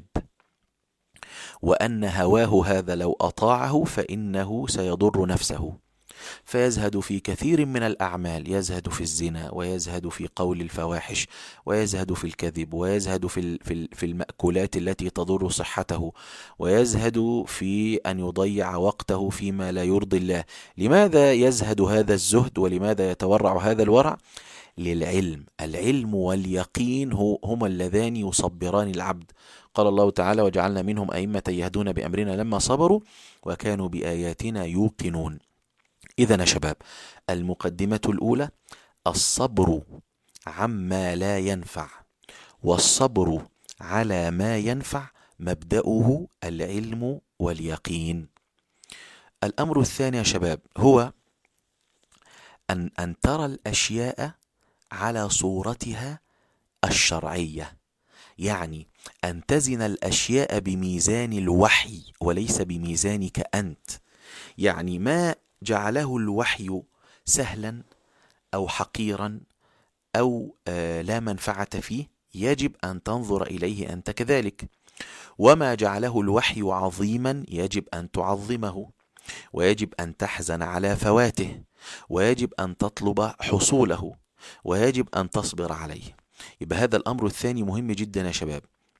Speaker 1: وأن هواه هذا لو أطاعه فإنه سيضر نفسه، فيزهد في كثير من الأعمال، يزهد في الزنا، ويزهد في قول الفواحش، ويزهد في الكذب، ويزهد في في المأكولات التي تضر صحته، ويزهد في أن يضيع وقته فيما لا يرضي الله. لماذا يزهد هذا الزهد ولماذا يتورع هذا الورع؟ للعلم. العلم واليقين هما اللذان يصبران العبد. قال الله تعالى وجعلنا منهم أئمة يهدون بأمرنا لما صبروا وكانوا بآياتنا يوقنون. إذن يا شباب، المقدمة الأولى الصبر عما لا ينفع والصبر على ما ينفع مبدأه العلم واليقين. الأمر الثاني يا شباب هو أن, أن ترى الأشياء على صورتها الشرعية، يعني أن تزن الأشياء بميزان الوحي وليس بميزانك أنت. يعني ما جعله الوحي سهلا أو حقيرا أو آه لا منفعة فيه يجب أن تنظر إليه أنت كذلك، وما جعله الوحي عظيما يجب أن تعظمه، ويجب أن تحزن على فواته، ويجب أن تطلب حصوله، ويجب أن تصبر عليه. يبقى هذا الأمر الثاني مهم جدا يا شباب.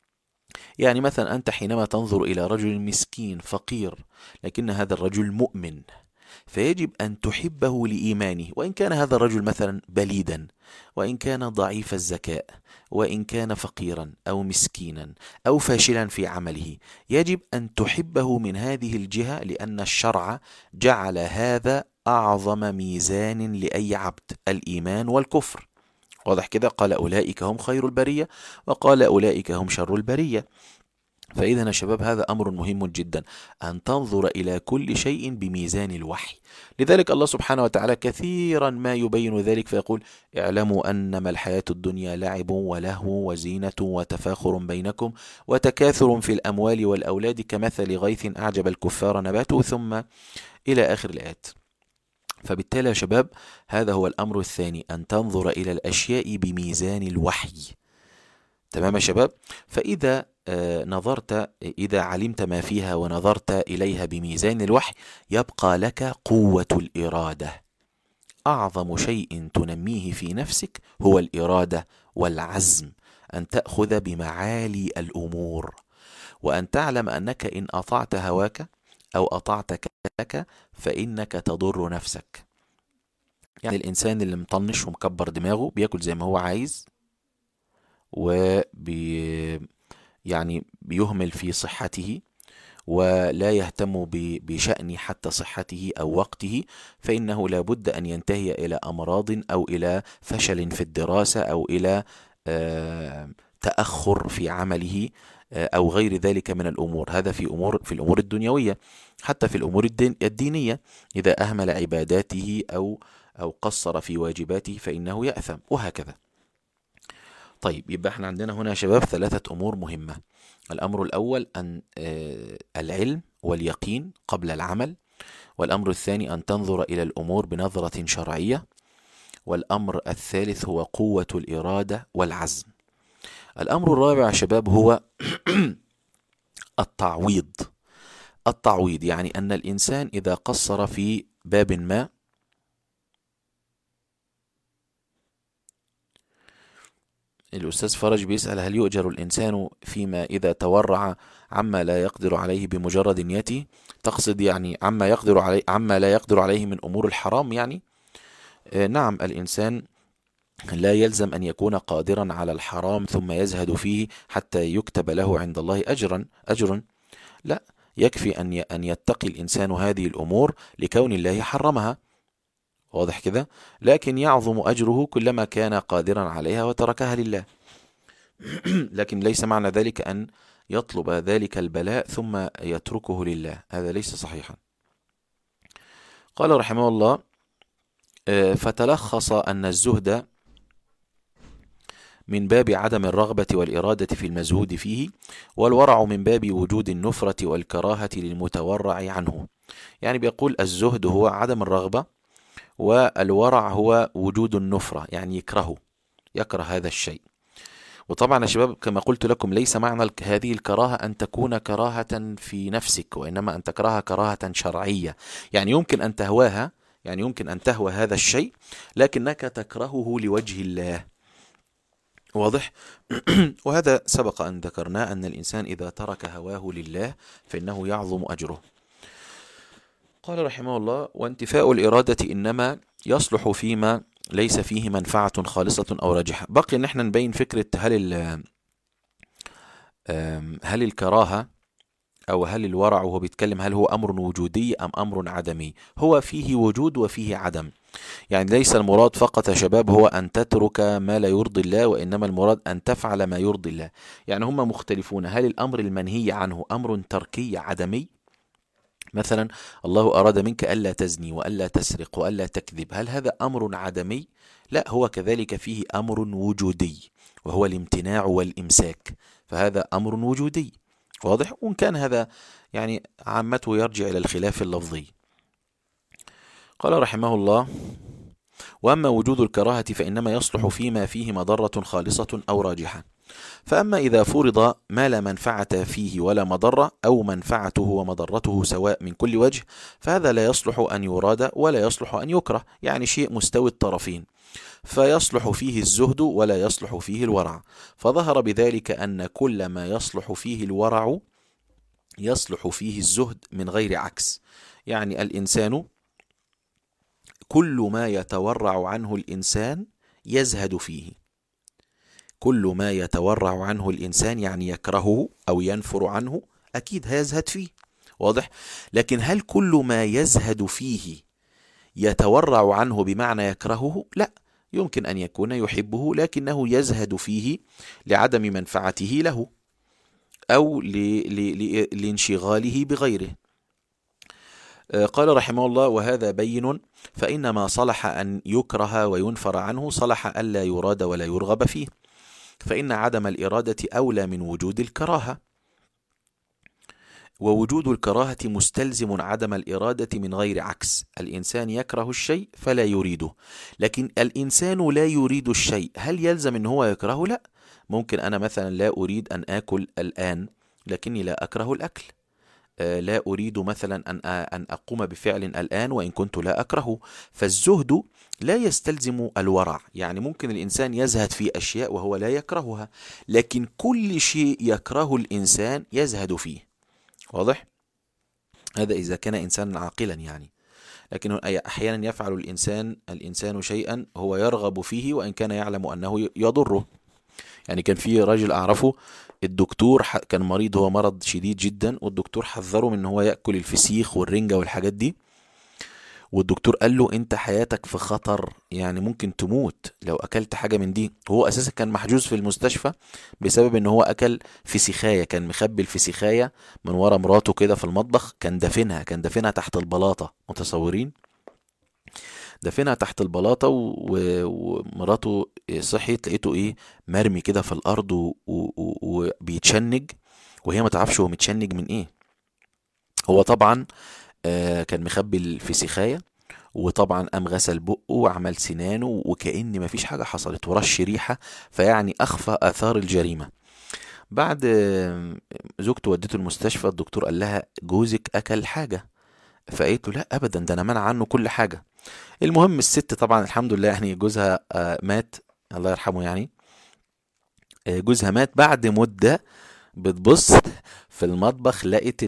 Speaker 1: يعني مثلا أنت حينما تنظر إلى رجل مسكين فقير لكن هذا الرجل مؤمن، فيجب أن تحبه لإيمانه، وإن كان هذا الرجل مثلا بليدا، وإن كان ضعيف الذكاء، وإن كان فقيرا أو مسكينا أو فاشلا في عمله، يجب أن تحبه من هذه الجهة، لأن الشرع جعل هذا أعظم ميزان لأي عبد، الإيمان والكفر. واضح كده؟ قال أولئك هم خير البرية وقال أولئك هم شر البرية. فإذا يا شباب هذا أمر مهم جدا، أن تنظر إلى كل شيء بميزان الوحي. لذلك الله سبحانه وتعالى كثيرا ما يبين ذلك فيقول اعلموا أنما الحياة الدنيا لعب ولهو وزينة وتفاخر بينكم وتكاثر في الأموال والأولاد كمثل غيث أعجب الكفار نباته ثم إلى آخر الآيات. فبالتالي يا شباب هذا هو الأمر الثاني، أن تنظر إلى الأشياء بميزان الوحي. تمام يا شباب؟ فإذا نظرت، إذا علمت ما فيها ونظرت إليها بميزان الوحي يبقى لك قوة الإرادة. أعظم شيء تنميه في نفسك هو الإرادة والعزم، أن تأخذ بمعالي الأمور، وأن تعلم أنك إن أطعت هواك أو أطعت كلك فإنك تضر نفسك. يعني الإنسان اللي مطنش ومكبر دماغه بيأكل زي ما هو عايز، وبي يعني بيهمل في صحته ولا يهتم بشأن حتى صحته أو وقته، فإنه لا بد أن ينتهي إلى أمراض أو إلى فشل في الدراسة أو إلى تأخر في عمله أو غير ذلك من الأمور. هذا في أمور في الأمور الدنيوية. حتى في الأمور الدينية إذا أهمل عباداته أو أو قصر في واجباته فإنه يأثم، وهكذا. طيب يبقى احنا عندنا هنا يا شباب ثلاثة أمور مهمة. الأمر الأول أن العلم واليقين قبل العمل، والأمر الثاني أن تنظر إلى الأمور بنظرة شرعية، والأمر الثالث هو قوة الإرادة والعزم. الأمر الرابع يا شباب هو التعويض. التعويض يعني أن الإنسان إذا قصر في باب ما، الأستاذ فرج بيسأل هل يؤجر الإنسان فيما إذا تورع عما لا يقدر عليه بمجرد نيته؟ تقصد يعني عما يقدر عليه عما لا يقدر عليه من أمور الحرام يعني؟ آه نعم، الإنسان لا يلزم أن يكون قادرا على الحرام ثم يزهد فيه حتى يكتب له عند الله أجرا أجر لا، يكفي أن أن يتقي الإنسان هذه الأمور لكون الله حرمها. واضح كده؟ لكن يعظم أجره كلما كان قادرا عليها وتركها لله. لكن ليس معنى ذلك أن يطلب ذلك البلاء ثم يتركه لله، هذا ليس صحيحا. قال رحمه الله فتلخص أن الزهد من باب عدم الرغبة والإرادة في المزهود فيه، والورع من باب وجود النفرة والكراهة للمتورع عنه. يعني بيقول الزهد هو عدم الرغبة، والورع هو وجود النفرة، يعني يكرهه، يكره هذا الشيء. وطبعا يا شباب كما قلت لكم ليس معنى هذه الكراهة أن تكون كراهة في نفسك، وإنما أن تكرهها كراهة شرعية. يعني يمكن أن تهواها، يعني يمكن أن تهوى هذا الشيء لكنك تكرهه لوجه الله. واضح؟ وهذا سبق أن ذكرنا أن الإنسان إذا ترك هواه لله فإنه يعظم أجره. قال رحمه الله: وانتفاء الإرادة إنما يصلح فيما ليس فيه منفعة خالصة أو راجحة. بقي ان احنا نبين فكرة هل هل الكراهة أو هل الورع وهو بيتكلم هل هو أمر وجودي أم أمر عدمي. هو فيه وجود وفيه عدم، يعني ليس المراد فقط يا شباب هو أن تترك ما لا يرضي الله، وإنما المراد أن تفعل ما يرضي الله. يعني هم مختلفون، هل الأمر المنهي عنه أمر تركي عدمي؟ مثلا الله أراد منك ألا تزني وألا تسرق وألا تكذب، هل هذا أمر عدمي؟ لا، هو كذلك فيه أمر وجودي وهو الامتناع والإمساك، فهذا أمر وجودي. واضح؟ وإن كان هذا يعني عامته يرجع إلى الخلاف اللفظي. قال رحمه الله: وأما وجود الكراهة فإنما يصلح فيما فيه مضرة خالصة أو راجحة. فأما إذا فرض ما لا منفعة فيه ولا مضرة، أو منفعته ومضرته سواء من كل وجه، فهذا لا يصلح أن يراد ولا يصلح أن يكره، يعني شيء مستوي الطرفين، فيصلح فيه الزهد ولا يصلح فيه الورع. فظهر بذلك أن كل ما يصلح فيه الورع يصلح فيه الزهد من غير عكس. يعني الإنسان كل ما يتورع عنه الإنسان يزهد فيه، كل ما يتورع عنه الإنسان يعني يكرهه أو ينفر عنه أكيد هيزهد فيه. واضح؟ لكن هل كل ما يزهد فيه يتورع عنه بمعنى يكرهه؟ لا، يمكن أن يكون يحبه لكنه يزهد فيه لعدم منفعته له أو لانشغاله بغيره. قال رحمه الله: وهذا بين، فإن ما صلح أن يكره وينفر عنه صلح ألا يراد ولا يرغب فيه، فإن عدم الإرادة أولى من وجود الكراهة، ووجود الكراهة مستلزم عدم الإرادة من غير عكس. الإنسان يكره الشيء فلا يريده، لكن الإنسان لا يريد الشيء، هل يلزم أن هو يكرهه؟ لا، ممكن أنا مثلا لا أريد أن آكل الآن لكني لا أكره الأكل، لا أريد مثلا أن أن أقوم بفعل الآن وإن كنت لا أكره. فالزهد لا يستلزم الورع، يعني ممكن الإنسان يزهد في أشياء وهو لا يكرهها، لكن كل شيء يكره الإنسان يزهد فيه. واضح؟ هذا إذا كان إنسانا عاقلا يعني. لكن أحيانا يفعل الإنسان الإنسان شيئا هو يرغب فيه وإن كان يعلم أنه يضره. يعني كان في راجل أعرفه، الدكتور كان مريض، هو مرض شديد جدا، والدكتور حذره من ان هو يأكل الفسيخ والرنجة والحاجات دي، والدكتور قال له انت حياتك في خطر، يعني ممكن تموت لو اكلت حاجة من دي. هو اساسا كان محجوز في المستشفى بسبب ان هو اكل فسيخاية، كان مخبي الفسيخاية من ورا مراته كده في المطبخ، كان دافنها كان دافنها تحت البلاطة، متصورين؟ دفنها تحت البلاطة، ومراته صحيت لقيته ايه مرمي كده في الارض وبيتشنج، وهي ما تعرفش هو متشنج من ايه. هو طبعا آه كان مخبي الفسيخاية، وطبعا قام غسل بقه وعمل سنانه وكأن ما فيش حاجة حصلت، ورش ريحة، فيعني اخفى اثار الجريمة. بعد آه زوجته ودته المستشفى، الدكتور قال لها جوزك اكل حاجة، فقالت له لا ابدا، ده انا منع عنه كل حاجة. المهم الست طبعا الحمد لله يعني جوزها مات، الله يرحمه يعني، جوزها مات. بعد مدة بتبص في المطبخ لقيت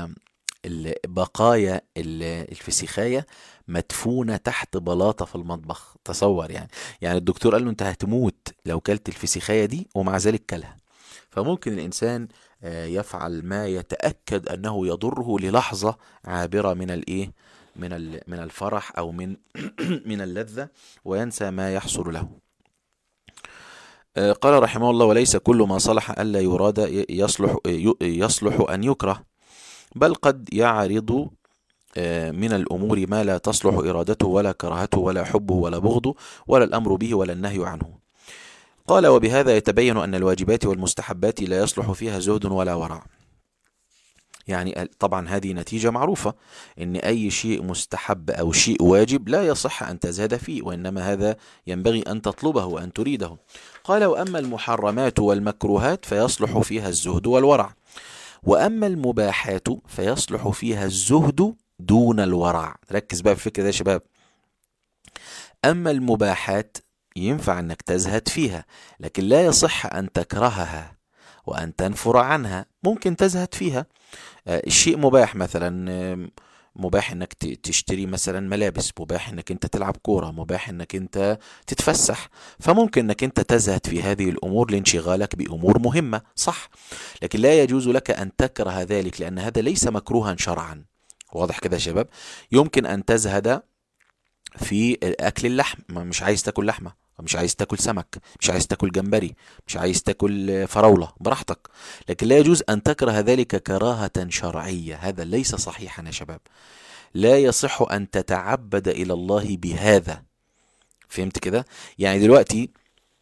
Speaker 1: البقايا الفسيخاية مدفونة تحت بلاطة في المطبخ. تصور يعني يعني الدكتور قال له انت هتموت لو كلت الفسيخاية دي، ومع ذلك كلها. فممكن الإنسان يفعل ما يتأكد أنه يضره للحظة عابرة من الإيه من من الفرح أو من من اللذة، وينسى ما يحصل له. قال رحمه الله: وليس كل ما صلح ألا يراد يصلح يصلح أن يكره، بل قد يعرض من الأمور ما لا تصلح إرادته ولا كراهته ولا حبه ولا بغضه ولا الأمر به ولا النهي عنه. قال: وبهذا يتبين أن الواجبات والمستحبات لا يصلح فيها زهد ولا ورع. يعني طبعا هذه نتيجة معروفة، إن أي شيء مستحب أو شيء واجب لا يصح أن تزهد فيه، وإنما هذا ينبغي أن تطلبه وأن تريده. قال: وأما المحرمات والمكروهات فيصلح فيها الزهد والورع، وأما المباحات فيصلح فيها الزهد دون الورع. ركز بقى في الفكرة ده يا شباب. أما المباحات ينفع أنك تزهد فيها، لكن لا يصح أن تكرهها وأن تنفر عنها. ممكن تزهد فيها، الشيء مباح، مثلا مباح انك تشتري مثلا ملابس، مباح انك انت تلعب كورة، مباح انك انت تتفسح، فممكن انك انت تزهد في هذه الامور لانشغالك بامور مهمة، صح. لكن لا يجوز لك ان تكره ذلك، لان هذا ليس مكروها شرعا. واضح كده يا شباب؟ يمكن ان تزهد في اكل اللحم، مش عايز تاكل لحمة، مش عايز تاكل سمك، مش عايز تاكل جمبري، مش عايز تاكل فراولة، براحتك. لكن لا يجوز أن تكره ذلك كراهة شرعية، هذا ليس صحيحا يا شباب. لا يصح أن تتعبد إلى الله بهذا. فهمت كده؟ يعني دلوقتي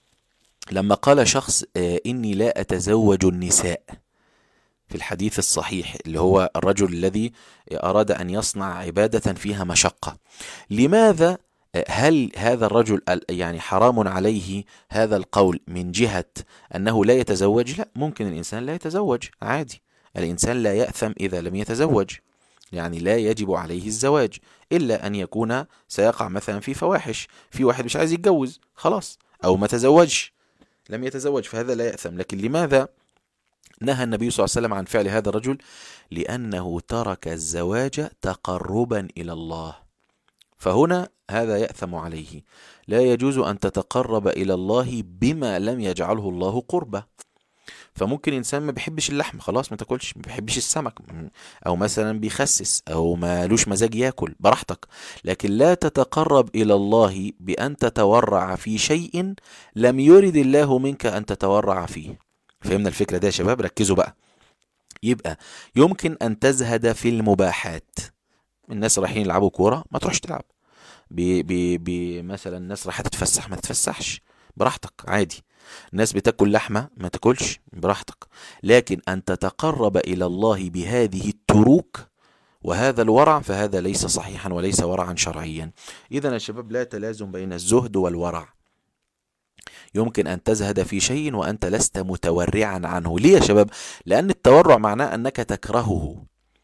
Speaker 1: لما قال شخص إني لا أتزوج النساء في الحديث الصحيح، اللي هو الرجل الذي أراد أن يصنع عبادة فيها مشقة، لماذا؟ هل هذا الرجل يعني حرام عليه هذا القول من جهة أنه لا يتزوج؟ لا، ممكن الإنسان لا يتزوج عادي. الإنسان لا يأثم إذا لم يتزوج، يعني لا يجب عليه الزواج، إلا أن يكون سيقع مثلا في فواحش، في واحد مش عايز يتجوز خلاص، أو ما تزوجش، لم يتزوج، فهذا لا يأثم. لكن لماذا نهى النبي صلى الله عليه وسلم عن فعل هذا الرجل؟ لأنه ترك الزواج تقربا إلى الله، فهنا هذا يأثم عليه. لا يجوز أن تتقرب إلى الله بما لم يجعله الله قربة. فممكن إنسان ما بيحبش اللحم، خلاص ما تاكلش، ما بيحبش السمك، أو مثلا بيخسس، أو ما لوش مزاج ياكل، براحتك. لكن لا تتقرب إلى الله بأن تتورع في شيء لم يرد الله منك أن تتورع فيه. فهمنا الفكرة ده يا شباب؟ ركزوا بقى. يبقى يمكن أن تزهد في المباحات. الناس رايحين يلعبوا كورة، ما تروحش تلعب. بي بي بي مثلا الناس رايحة تتفسح، ما تتفسحش، براحتك عادي. الناس بتاكل لحمة، ما تاكلش، براحتك. لكن أن تتقرب إلى الله بهذه التروك وهذا الورع، فهذا ليس صحيحا وليس ورعا شرعيا. إذن يا شباب لا تلازم بين الزهد والورع. يمكن أن تزهد في شيء وأنت لست متورعا عنه. ليه يا شباب؟ لأن التورع معناه أنك تكرهه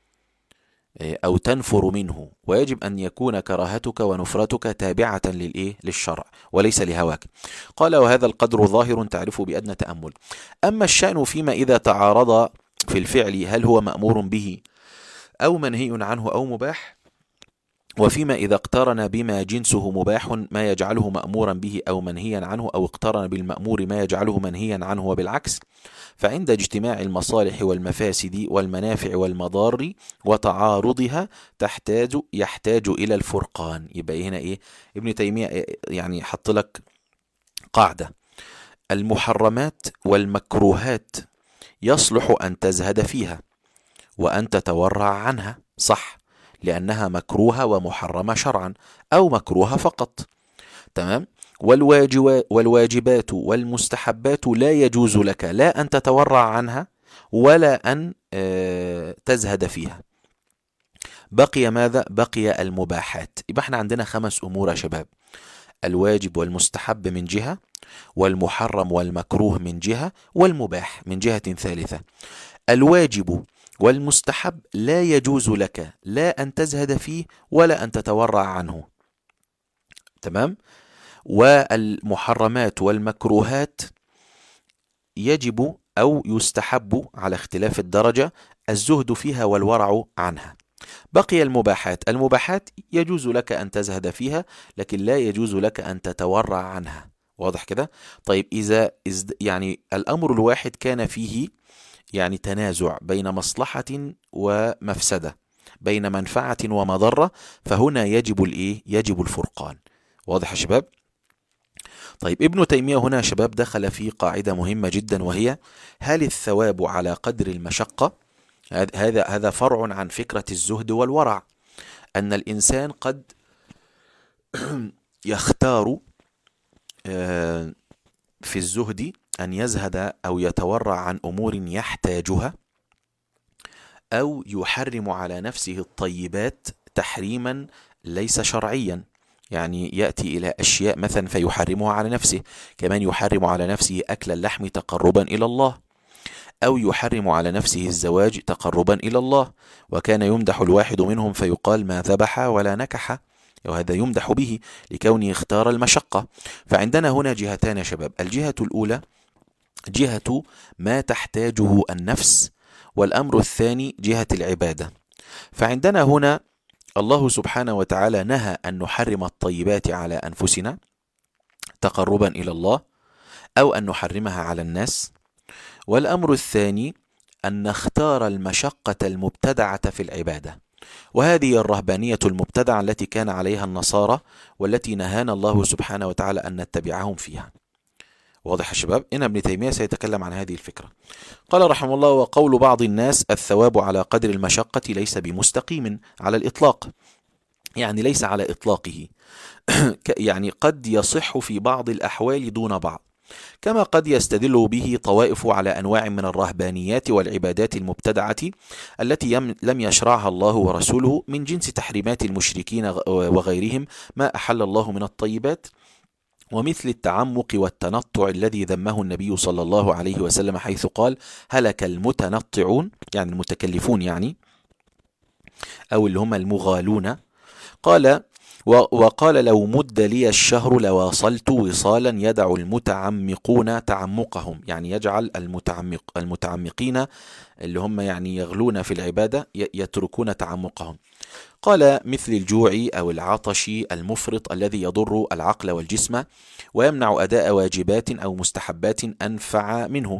Speaker 1: أو تنفر منه، ويجب أن يكون كراهتك ونفرتك تابعة للإيه؟ للشرع وليس لهواك. قال: وهذا القدر ظاهر تعرفه بأدنى تأمل. أما الشأن فيما إذا تعارض في الفعل، هل هو مأمور به أو منهي عنه أو مباح، وفيما إذا اقترن بما جنسه مباح ما يجعله مأمورا به أو منهيا عنه، أو اقترن بالمأمور ما يجعله منهيا عنه وبالعكس، فعند اجتماع المصالح والمفاسد والمنافع والمضار وتعارضها تحتاج يحتاج إلى الفرقان. يبقى هنا إيه؟ ابن تيمية يعني حط لك قاعدة: المحرمات والمكروهات يصلح أن تزهد فيها وأن تتورع عنها، صح، لأنها مكروهة ومحرمة شرعا، أو مكروهة فقط، تمام. والواجبات والمستحبات لا يجوز لك لا أن تتورع عنها ولا أن تزهد فيها. بقي ماذا؟ بقي المباحات. يبقى احنا عندنا خمس أمور يا شباب: الواجب والمستحب من جهة، والمحرم والمكروه من جهة، والمباح من جهة ثالثة. الواجب والمستحب لا يجوز لك لا أن تزهد فيه ولا أن تتورع عنه، تمام. والمحرمات والمكروهات يجب أو يستحب على اختلاف الدرجة الزهد فيها والورع عنها. بقي المباحات. المباحات يجوز لك أن تزهد فيها، لكن لا يجوز لك أن تتورع عنها. واضح كده؟ طيب إذا يعني الأمر الواحد كان فيه يعني تنازع بين مصلحة ومفسدة، بين منفعة ومضرة، فهنا يجب الإيه؟ يجب الفرقان. واضح يا شباب؟ طيب ابن تيمية هنا يا شباب دخل في قاعدة مهمة جدا، وهي: هل الثواب على قدر المشقة؟ هذا هذا فرع عن فكرة الزهد والورع. أن الإنسان قد يختار في الزهد أن يزهد أو يتورع عن أمور يحتاجها، أو يحرم على نفسه الطيبات تحريما ليس شرعيا، يعني يأتي إلى أشياء مثلا فيحرمها على نفسه، كمان يحرم على نفسه أكل اللحم تقربا إلى الله، أو يحرم على نفسه الزواج تقربا إلى الله. وكان يمدح الواحد منهم فيقال ما ذبح ولا نكح، وهذا يمدح به لكونه اختار المشقة. فعندنا هنا جهتان يا شباب، الجهة الأولى جهة ما تحتاجه النفس، والأمر الثاني جهة العبادة. فعندنا هنا الله سبحانه وتعالى نهى أن نحرم الطيبات على أنفسنا تقربا إلى الله، أو أن نحرمها على الناس. والأمر الثاني أن نختار المشقة المبتدعة في العبادة، وهذه الرهبانية المبتدعة التي كان عليها النصارى، والتي نهانا الله سبحانه وتعالى أن نتبعهم فيها. واضح يا شباب؟ إن ابن تيمية سيتكلم عن هذه الفكرة. قال رحمه الله: وقول بعض الناس الثواب على قدر المشقة ليس بمستقيم على الإطلاق، يعني ليس على إطلاقه يعني قد يصح في بعض الأحوال دون بعض، كما قد يستدل به طوائف على أنواع من الرهبانيات والعبادات المبتدعة التي لم يشرعها الله ورسوله، من جنس تحريمات المشركين وغيرهم ما أحل الله من الطيبات، ومثل التعمق والتنطع الذي ذمه النبي صلى الله عليه وسلم، حيث قال: هلك المتنطعون، يعني المتكلفون يعني، أو اللي هم المغالون. قال: وقال: لو مد لي الشهر لواصلت وصالا يدع المتعمقون تعمقهم، يعني يجعل المتعمق المتعمقين اللي هم يعني يغلون في العبادة يتركون تعمقهم. قال: مثل الجوع أو العطش المفرط الذي يضر العقل والجسم ويمنع أداء واجبات أو مستحبات أنفع منه.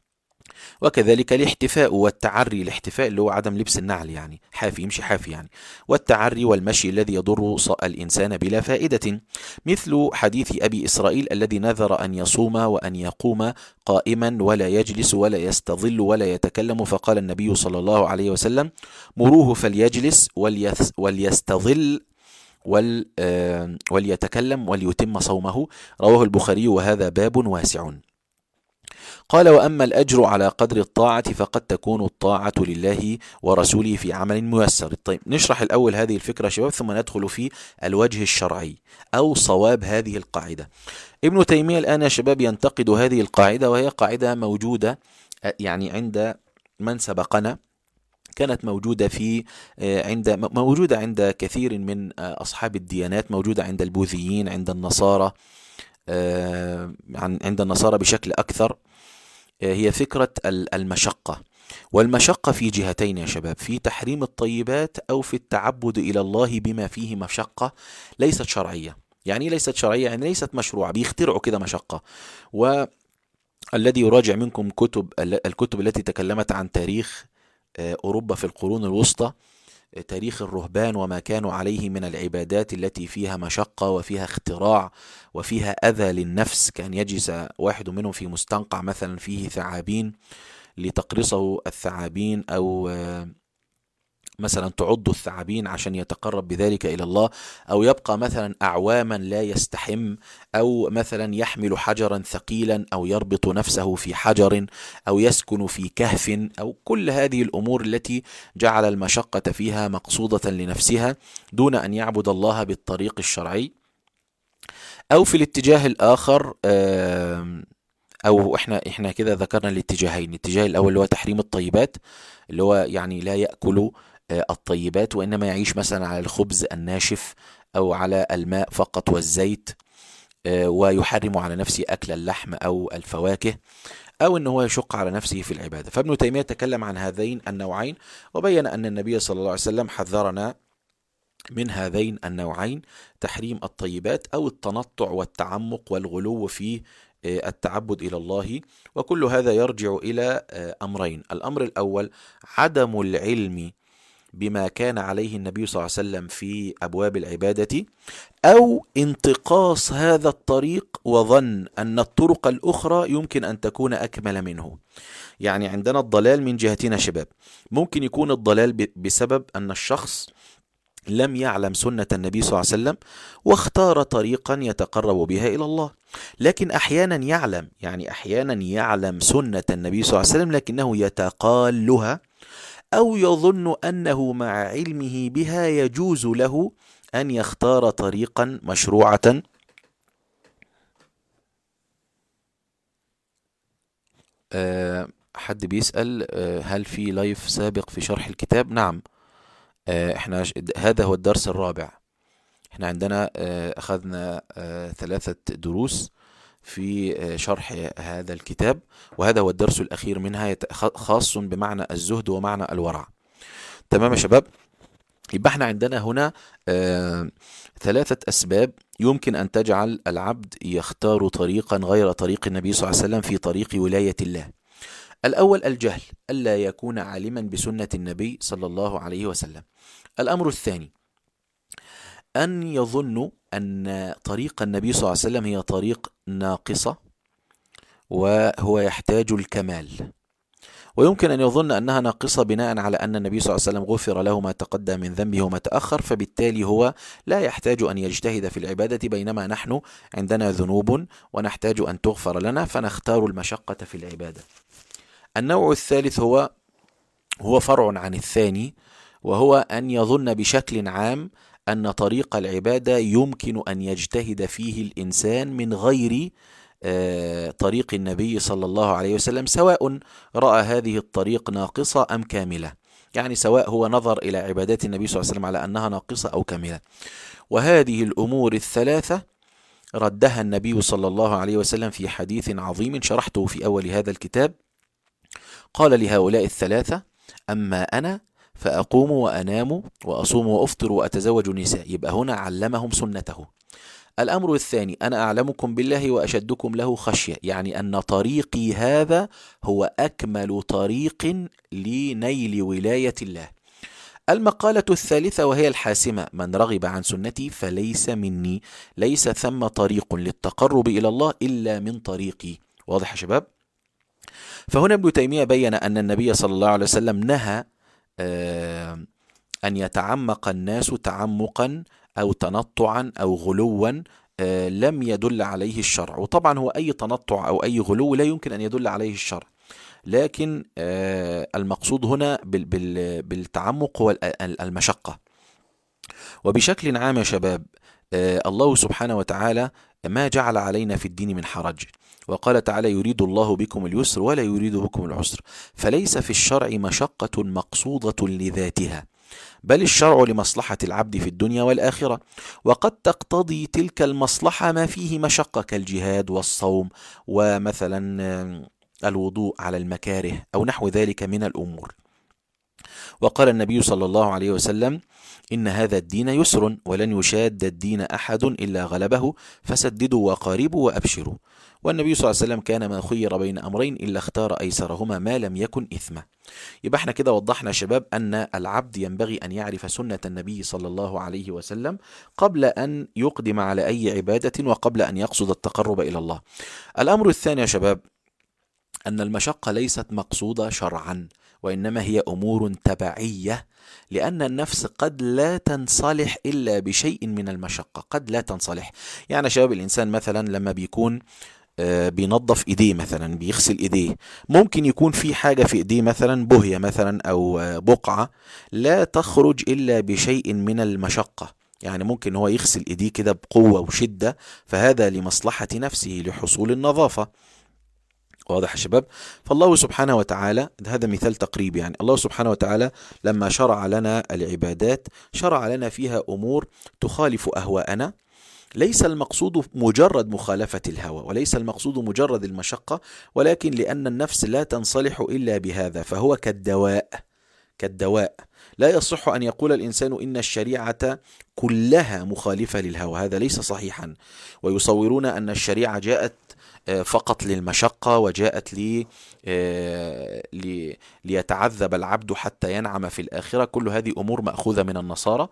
Speaker 1: وكذلك الاحتفاء والتعري، الاحتفاء اللي هو عدم لبس النعل، يعني حافي، يمشي حافي يعني، والتعري والمشي الذي يضر الإنسان بلا فائدة، مثل حديث أبي إسرائيل الذي نذر أن يصوم وأن يقوم قائما ولا يجلس ولا يستظل ولا يتكلم، فقال النبي صلى الله عليه وسلم: مروه فليجلس وليستظل وليتكلم وليتم صومه. رواه البخاري، وهذا باب واسع. قال: وأما الأجر على قدر الطاعة فقد تكون الطاعة لله ورسوله في عمل ميسر. طيب، نشرح الأول هذه الفكرة شباب، ثم ندخل في الوجه الشرعي أو صواب هذه القاعدة. ابن تيمية الآن يا شباب ينتقد هذه القاعدة، وهي قاعدة موجودة يعني عند من سبقنا، كانت موجودة في عند موجودة عند كثير من أصحاب الديانات، موجودة عند البوذيين، عند النصارى، عند النصارى بشكل أكثر. هي فكرة المشقة، والمشقة في جهتين يا شباب: في تحريم الطيبات أو في التعبد إلى الله بما فيه مشقة ليست شرعية. يعني ليست شرعية يعني ليست مشروعة، بيخترعوا كده مشقة. والذي يراجع منكم كتب الكتب التي تكلمت عن تاريخ أوروبا في القرون الوسطى، تاريخ الرهبان وما كانوا عليه من العبادات التي فيها مشقة وفيها اختراع وفيها أذى للنفس، كان يجلس واحد منهم في مستنقع مثلا فيه ثعابين لتقرصه الثعابين، أو مثلا تعض الثعابين عشان يتقرب بذلك إلى الله، أو يبقى مثلا أعواما لا يستحم، أو مثلا يحمل حجرا ثقيلا، أو يربط نفسه في حجر، أو يسكن في كهف، أو كل هذه الأمور التي جعل المشقة فيها مقصودة لنفسها دون أن يعبد الله بالطريق الشرعي. أو في الاتجاه الآخر، أو إحنا إحنا كده ذكرنا الاتجاهين. الاتجاه الأول اللي هو تحريم الطيبات، اللي هو يعني لا يأكل الطيبات، وإنما يعيش مثلا على الخبز الناشف أو على الماء فقط والزيت، ويحرم على نفسه أكل اللحم أو الفواكه، أو أنه هو يشق على نفسه في العبادة. فابن تيمية تكلم عن هذين النوعين، وبين أن النبي صلى الله عليه وسلم حذرنا من هذين النوعين: تحريم الطيبات أو التنطع والتعمق والغلو في التعبد إلى الله. وكل هذا يرجع إلى أمرين: الأمر الأول عدم العلم بما كان عليه النبي صلى الله عليه وسلم في أبواب العبادة، أو انتقاص هذا الطريق وظن أن الطرق الأخرى يمكن أن تكون أكمل منه. يعني عندنا الضلال من جهتنا شباب، ممكن يكون الضلال بسبب أن الشخص لم يعلم سنة النبي صلى الله عليه وسلم واختار طريقا يتقرب بها إلى الله. لكن أحيانا يعلم، يعني أحيانا يعلم سنة النبي صلى الله عليه وسلم لكنه يتقالها، أو يظن أنه مع علمه بها يجوز له أن يختار طريقا مشروعة. أه حد بيسأل أه هل في لايف سابق في شرح الكتاب؟ نعم. أه احنا هذا هو الدرس الرابع. احنا عندنا أه أخذنا أه ثلاثة دروس في أه شرح هذا الكتاب، وهذا هو الدرس الأخير منها، خاص بمعنى الزهد ومعنى الورع. تمام يا شباب؟ يبقى احنا عندنا هنا آه ثلاثة أسباب يمكن أن تجعل العبد يختار طريقا غير طريق النبي صلى الله عليه وسلم في طريق ولاية الله. الأول الجهل، ألا يكون عالما بسنة النبي صلى الله عليه وسلم. الأمر الثاني أن يظن أن طريق النبي صلى الله عليه وسلم هي طريق ناقصة وهو يحتاج الكمال، ويمكن أن يظن أنها ناقصة بناء على أن النبي صلى الله عليه وسلم غفر له ما تقدم من ذنبه وما تأخر، فبالتالي هو لا يحتاج أن يجتهد في العبادة، بينما نحن عندنا ذنوب ونحتاج أن تغفر لنا فنختار المشقة في العبادة. النوع الثالث هو هو فرع عن الثاني، وهو أن يظن بشكل عام أن طريق العبادة يمكن أن يجتهد فيه الإنسان من غير طريق النبي صلى الله عليه وسلم، سواء رأى هذه الطريق ناقصة أم كاملة، يعني سواء هو نظر إلى عبادات النبي صلى الله عليه وسلم على أنها ناقصة أو كاملة. وهذه الأمور الثلاثة ردها النبي صلى الله عليه وسلم في حديث عظيم شرحته في أول هذا الكتاب. قال لهؤلاء الثلاثة: أما أنا فأقوم وأنام وأصوم وأفطر وأتزوج النساء. يبقى هنا علمهم سنته. الأمر الثاني: أنا أعلمكم بالله وأشدكم له خشية، يعني أن طريقي هذا هو أكمل طريق لنيل ولاية الله. المقالة الثالثة وهي الحاسمة: من رغب عن سنتي فليس مني، ليس ثم طريق للتقرب إلى الله إلا من طريقي. واضح يا شباب؟ فهنا ابن تيمية بين أن النبي صلى الله عليه وسلم نهى آه أن يتعمق الناس تعمقا أو تنطعا أو غلوا آه لم يدل عليه الشرع. وطبعا هو أي تنطع أو أي غلو لا يمكن أن يدل عليه الشرع، لكن آه المقصود هنا بال بال بالتعمق هو المشقة. وبشكل عام يا شباب، آه الله سبحانه وتعالى ما جعل علينا في الدين من حرج، وقال تعالى: يريد الله بكم اليسر ولا يريد بكم العسر. فليس في الشرع مشقة مقصودة لذاتها، بل الشرع لمصلحة العبد في الدنيا والآخرة، وقد تقتضي تلك المصلحة ما فيه مشقة كالجهاد والصوم ومثلا الوضوء على المكاره أو نحو ذلك من الأمور. وقال النبي صلى الله عليه وسلم: إن هذا الدين يسر ولن يشاد الدين أحد إلا غلبه فسددوا وقاربوا وأبشروا. والنبي صلى الله عليه وسلم كان ما خير بين أمرين إلا اختار أيسرهما ما لم يكن إثما. يبقى احنا كده وضحنا شباب أن العبد ينبغي أن يعرف سنة النبي صلى الله عليه وسلم قبل أن يقدم على أي عبادة وقبل أن يقصد التقرب إلى الله. الأمر الثاني يا شباب أن المشقة ليست مقصودة شرعا، وإنما هي أمور تبعية، لأن النفس قد لا تنصلح إلا بشيء من المشقة، قد لا تنصلح. يعني شباب الإنسان مثلا لما بيكون بينظف ايديه مثلا، بيغسل ايديه، ممكن يكون في حاجة في ايديه مثلا بهية مثلا او بقعة لا تخرج الا بشيء من المشقة، يعني ممكن هو يغسل ايديه كده بقوة وشدة، فهذا لمصلحة نفسه لحصول النظافة. واضح يا شباب؟ فالله سبحانه وتعالى، هذا مثال تقريبي، يعني الله سبحانه وتعالى لما شرع لنا العبادات شرع لنا فيها امور تخالف اهواءنا. ليس المقصود مجرد مخالفة الهوى، وليس المقصود مجرد المشقة، ولكن لأن النفس لا تنصلح إلا بهذا، فهو كالدواء كالدواء لا يصح أن يقول الإنسان إن الشريعة كلها مخالفة للهوى، هذا ليس صحيحا. ويصورون أن الشريعة جاءت فقط للمشقة وجاءت لي لي ليتعذب العبد حتى ينعم في الآخرة. كل هذه أمور مأخوذة من النصارى.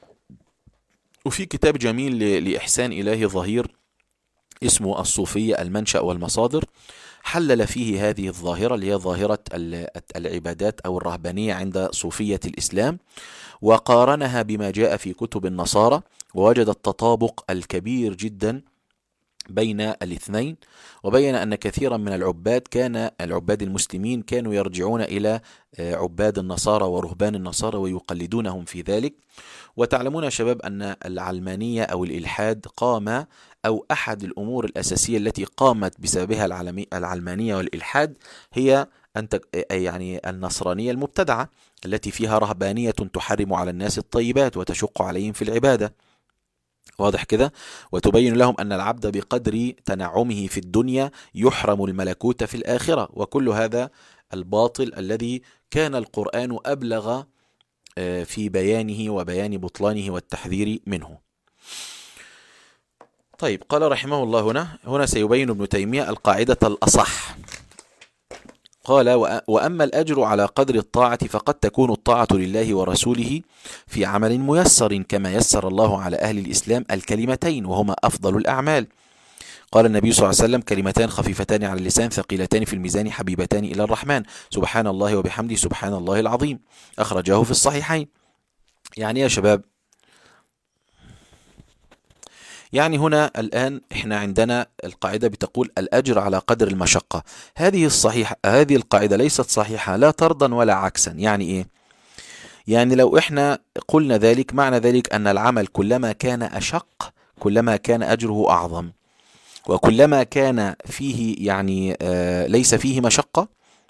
Speaker 1: وفي كتاب جميل لإحسان إلهي ظهير اسمه الصوفية المنشأ والمصادر، حلل فيه هذه الظاهرة اللي هي ظاهرة العبادات أو الرهبانية عند صوفية الإسلام، وقارنها بما جاء في كتب النصارى، ووجد التطابق الكبير جدا بين الاثنين، وبين أن كثيرا من العباد كان العباد المسلمين كانوا يرجعون إلى عباد النصارى ورهبان النصارى ويقلدونهم في ذلك. وتعلمون يا شباب أن العلمانية أو الإلحاد قام، أو أحد الأمور الأساسية التي قامت بسببها العلمانية والإلحاد هي أن يعني النصرانية المبتدعة التي فيها رهبانية تحرم على الناس الطيبات وتشق عليهم في العبادة. واضح كده؟ وتبين لهم أن العبد بقدر تنعمه في الدنيا يحرم الملكوت في الآخرة، وكل هذا الباطل الذي كان القرآن أبلغ في بيانه وبيان بطلانه والتحذير منه. طيب، قال رحمه الله هنا هنا سيبين ابن تيمية القاعدة الأصح. قال: وأما الأجر على قدر الطاعة فقد تكون الطاعة لله ورسوله في عمل ميسر كما يسر الله على أهل الإسلام الكلمتين وهما أفضل الأعمال. قال النبي صلى الله عليه وسلم: كلمتان خفيفتان على اللسان ثقيلتان في الميزان حبيبتان إلى الرحمن، سبحان الله وبحمده سبحان الله العظيم. أخرجاه في الصحيحين. يعني يا شباب، يعني هنا الآن إحنا عندنا القاعدة بتقول الأجر على قدر المشقة. هذه الصحيحة هذه القاعدة ليست صحيحة لا طردا ولا عكسا. يعني إيه؟ يعني لو إحنا قلنا ذلك، معنى ذلك أن العمل كلما كان أشق كلما كان أجره أعظم، وكلما كان فيه يعني آه ليس فيه مشقة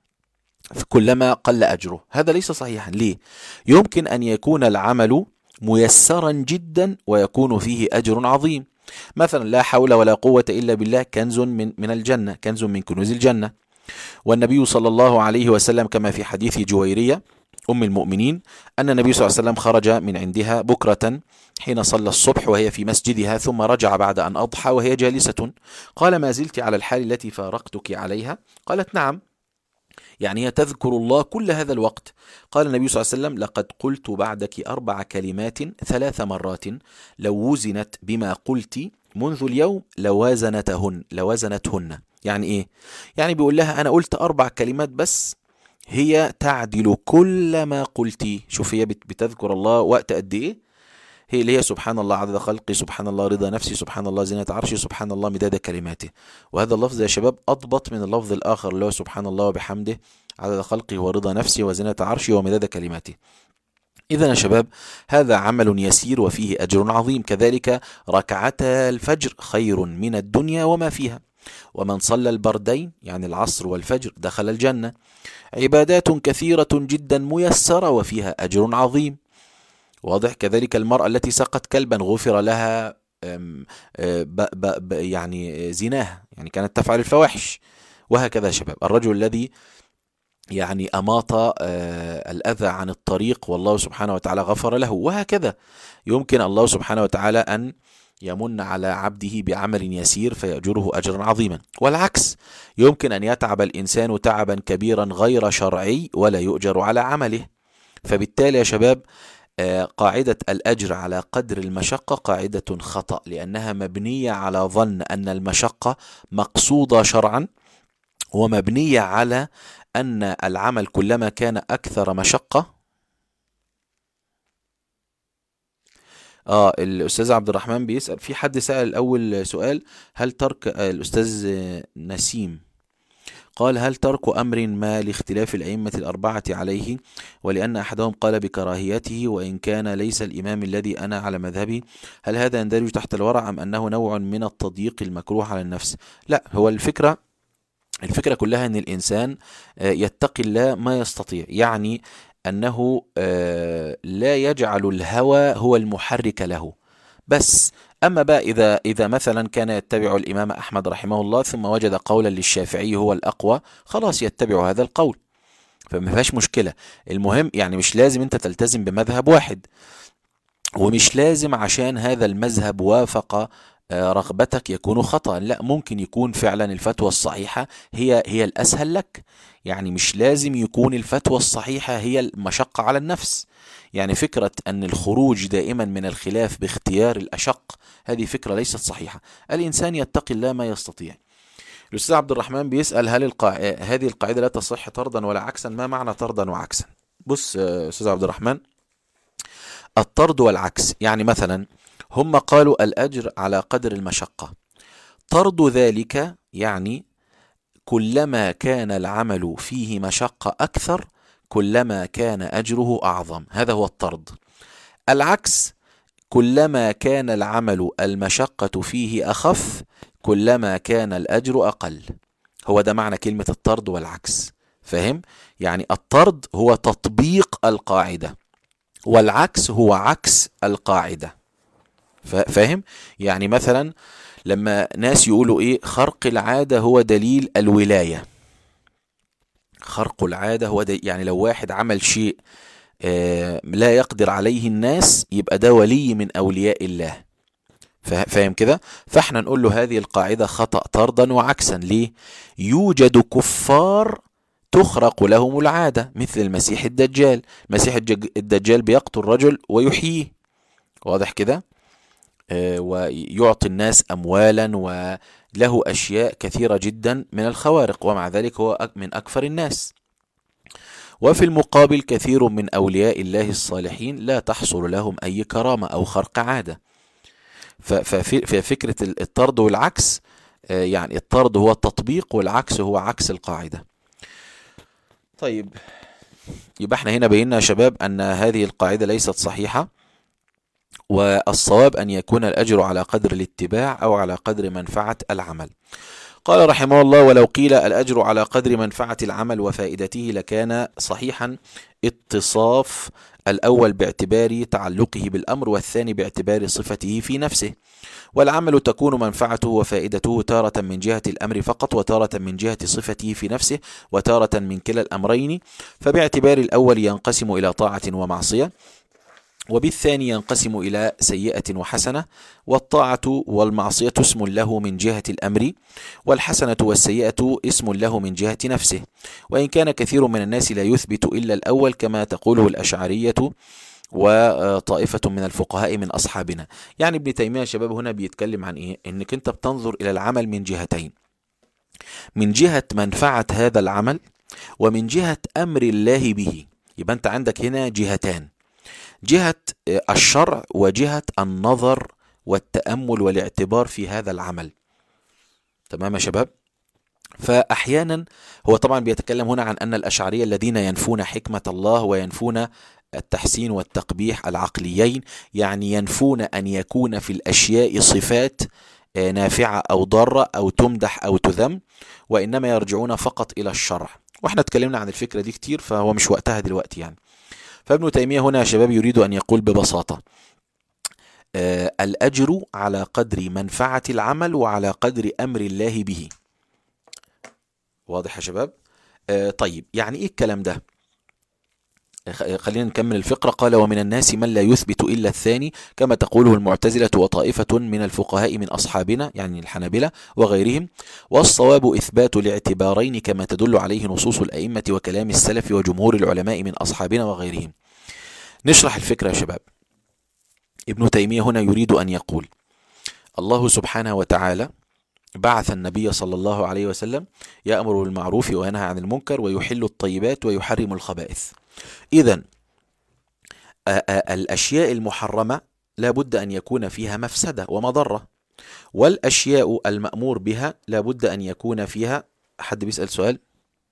Speaker 1: كلما قل أجره. هذا ليس صحيحا. ليه؟ يمكن أن يكون العمل ميسرا جدا ويكون فيه أجر عظيم. مثلا لا حول ولا قوة إلا بالله كنز من من الجنة، كنز من كنوز الجنة. والنبي صلى الله عليه وسلم كما في حديث جويرية أم المؤمنين أن النبي صلى الله عليه وسلم خرج من عندها بكرة حين صلى الصبح وهي في مسجدها، ثم رجع بعد أن أضحى وهي جالسة. قال: ما زلت على الحال التي فارقتك عليها؟ قالت: نعم. يعني هي تذكر الله كل هذا الوقت. قال النبي صلى الله عليه وسلم: لقد قلت بعدك أربع كلمات ثلاث مرات لو وزنت بما قلت منذ اليوم لوازنتهن لوازنتهن. يعني إيه؟ يعني بيقول لها أنا قلت أربع كلمات بس هي تعدل كل ما قلتي. شوف هي بتذكر الله وقت قد إيه؟ هي اللي هي سبحان الله عدد خلقي، سبحان الله رضا نفسي، سبحان الله زينة عرشي، سبحان الله مداد كلماته. وهذا اللفظ يا شباب أضبط من اللفظ الآخر اللي هو سبحان الله وبحمده عدد خلقي ورضا نفسي وزينة عرشي ومداد كلماته. إذا يا شباب هذا عمل يسير وفيه أجر عظيم. كذلك ركعتا الفجر خير من الدنيا وما فيها، ومن صلى البردين يعني العصر والفجر دخل الجنة. عبادات كثيرة جدا ميسرة وفيها أجر عظيم. واضح؟ كذلك المرأة التي سقت كلبا غفر لها ب ب ب يعني زناها، يعني كانت تفعل الفواحش. وهكذا شباب الرجل الذي يعني أماط الأذى عن الطريق والله سبحانه وتعالى غفر له. وهكذا يمكن الله سبحانه وتعالى أن يمن على عبده بعمل يسير فيأجره أجرا عظيما، والعكس يمكن أن يتعب الإنسان تعبا كبيرا غير شرعي ولا يؤجر على عمله. فبالتالي يا شباب قاعدة الأجر على قدر المشقة قاعدة خطأ، لأنها مبنية على ظن أن المشقة مقصودة شرعا، ومبنية على أن العمل كلما كان أكثر مشقة. آه الأستاذ عبد الرحمن بيسأل، في حد سأل الأول سؤال: هل ترك الأستاذ نسيم قال هل ترك أمر ما لاختلاف الأئمة الأربعة عليه، ولأن أحدهم قال بكراهيته وإن كان ليس الإمام الذي أنا على مذهبي، هل هذا يندرج تحت الورع أم أنه نوع من التضييق المكروه على النفس؟ لا، هو الفكرة الفكرة كلها أن الإنسان يتقي الله ما يستطيع، يعني أنه لا يجعل الهوى هو المحرك له بس. أما بقى إذا إذا مثلا كان يتبع الإمام أحمد رحمه الله ثم وجد قولا للشافعي هو الأقوى، خلاص يتبع هذا القول، فما فيهاش مشكلة. المهم يعني مش لازم أنت تلتزم بمذهب واحد، ومش لازم عشان هذا المذهب وافق رغبتك يكون خطأ. لا، ممكن يكون فعلا الفتوى الصحيحة هي هي الأسهل لك. يعني مش لازم يكون الفتوى الصحيحة هي المشقة على النفس. يعني فكرة أن الخروج دائما من الخلاف باختيار الأشق هذه فكرة ليست صحيحة. الإنسان يتقي الله ما يستطيع. الأستاذ عبد الرحمن بيسأل هل القاع... هذه القاعدة لا تصح طردا ولا عكسا؟ ما معنى طردا وعكسا؟ بص يا أستاذ عبد الرحمن، الطرد والعكس يعني مثلا هم قالوا الأجر على قدر المشقة، طرد ذلك يعني كلما كان العمل فيه مشقة أكثر كلما كان أجره أعظم، هذا هو الطرد. العكس كلما كان العمل المشقة فيه أخف كلما كان الأجر أقل. هو ده معنى كلمة الطرد والعكس، فاهم؟ يعني الطرد هو تطبيق القاعدة، والعكس هو عكس القاعدة، فاهم؟ يعني مثلا لما ناس يقولوا ايه، خرق العادة هو دليل الولاية. خرق العادة هو دليل، يعني لو واحد عمل شيء آه لا يقدر عليه الناس يبقى ده ولي من أولياء الله، فاهم كده؟ فاحنا نقول له هذه القاعدة خطأ طردا وعكسا. ليه؟ يوجد كفار تخرق لهم العادة مثل المسيح الدجال. المسيح الدجال بيقتل رجل ويحييه، واضح كده؟ آه ويعطي الناس أموالا وله أشياء كثيرة جدا من الخوارق، ومع ذلك هو من أكفر الناس. وفي المقابل كثير من أولياء الله الصالحين لا تحصل لهم أي كرامة أو خرق عادة. ففي فكرة الطرد والعكس، يعني الطرد هو التطبيق والعكس هو عكس القاعدة. طيب، يبقى احنا هنا بينا يا شباب أن هذه القاعدة ليست صحيحة، والصواب أن يكون الأجر على قدر الاتباع أو على قدر منفعة العمل. قال رحمه الله: ولو قيل الأجر على قدر منفعة العمل وفائدته لكان صحيحا اتصاف الأول باعتبار تعلقه بالأمر والثاني باعتبار صفته في نفسه، والعمل تكون منفعته وفائدته تارة من جهة الأمر فقط وتارة من جهة صفته في نفسه وتارة من كلا الأمرين، فباعتبار الأول ينقسم إلى طاعة ومعصية، وبالثاني ينقسم إلى سيئة وحسنة، والطاعة والمعصية اسم له من جهة الأمر، والحسنة والسيئة اسم له من جهة نفسه، وإن كان كثير من الناس لا يثبت إلا الأول كما تقوله الأشعرية وطائفة من الفقهاء من أصحابنا. يعني ابن تيمية شباب هنا بيتكلم عن إيه؟ إنك أنت بتنظر إلى العمل من جهتين، من جهة منفعة هذا العمل ومن جهة أمر الله به. يبقى أنت عندك هنا جهتان، جهة الشرع وجهة النظر والتأمل والاعتبار في هذا العمل. تمام يا شباب؟ فأحيانا هو طبعا بيتكلم هنا عن أن الأشعرية الذين ينفون حكمة الله وينفون التحسين والتقبيح العقليين، يعني ينفون أن يكون في الأشياء صفات نافعة أو ضارة أو تمدح أو تذم، وإنما يرجعون فقط إلى الشرع. وإحنا اتكلمنا عن الفكرة دي كتير فهو مش وقتها دلوقتي يعني. فابن تيمية هنا يا شباب يريد أن يقول ببساطة آه الأجر على قدر منفعة العمل وعلى قدر أمر الله به. واضح يا شباب؟ آه طيب، يعني إيه الكلام ده؟ خلينا نكمل الفقرة. قال: ومن الناس من لا يثبت إلا الثاني كما تقوله المعتزلة وطائفة من الفقهاء من أصحابنا، يعني الحنابلة وغيرهم، والصواب إثبات الاعتبارين كما تدل عليه نصوص الأئمة وكلام السلف وجمهور العلماء من أصحابنا وغيرهم. نشرح الفكرة يا شباب. ابن تيمية هنا يريد أن يقول: الله سبحانه وتعالى بعث النبي صلى الله عليه وسلم يأمر بالمعروف وينهى عن المنكر ويحل الطيبات ويحرم الخبائث. إذن الأشياء المحرمة لا بد أن يكون فيها مفسدة ومضرة، والأشياء المأمور بها لا بد أن يكون فيها. حد بيسأل سؤال؟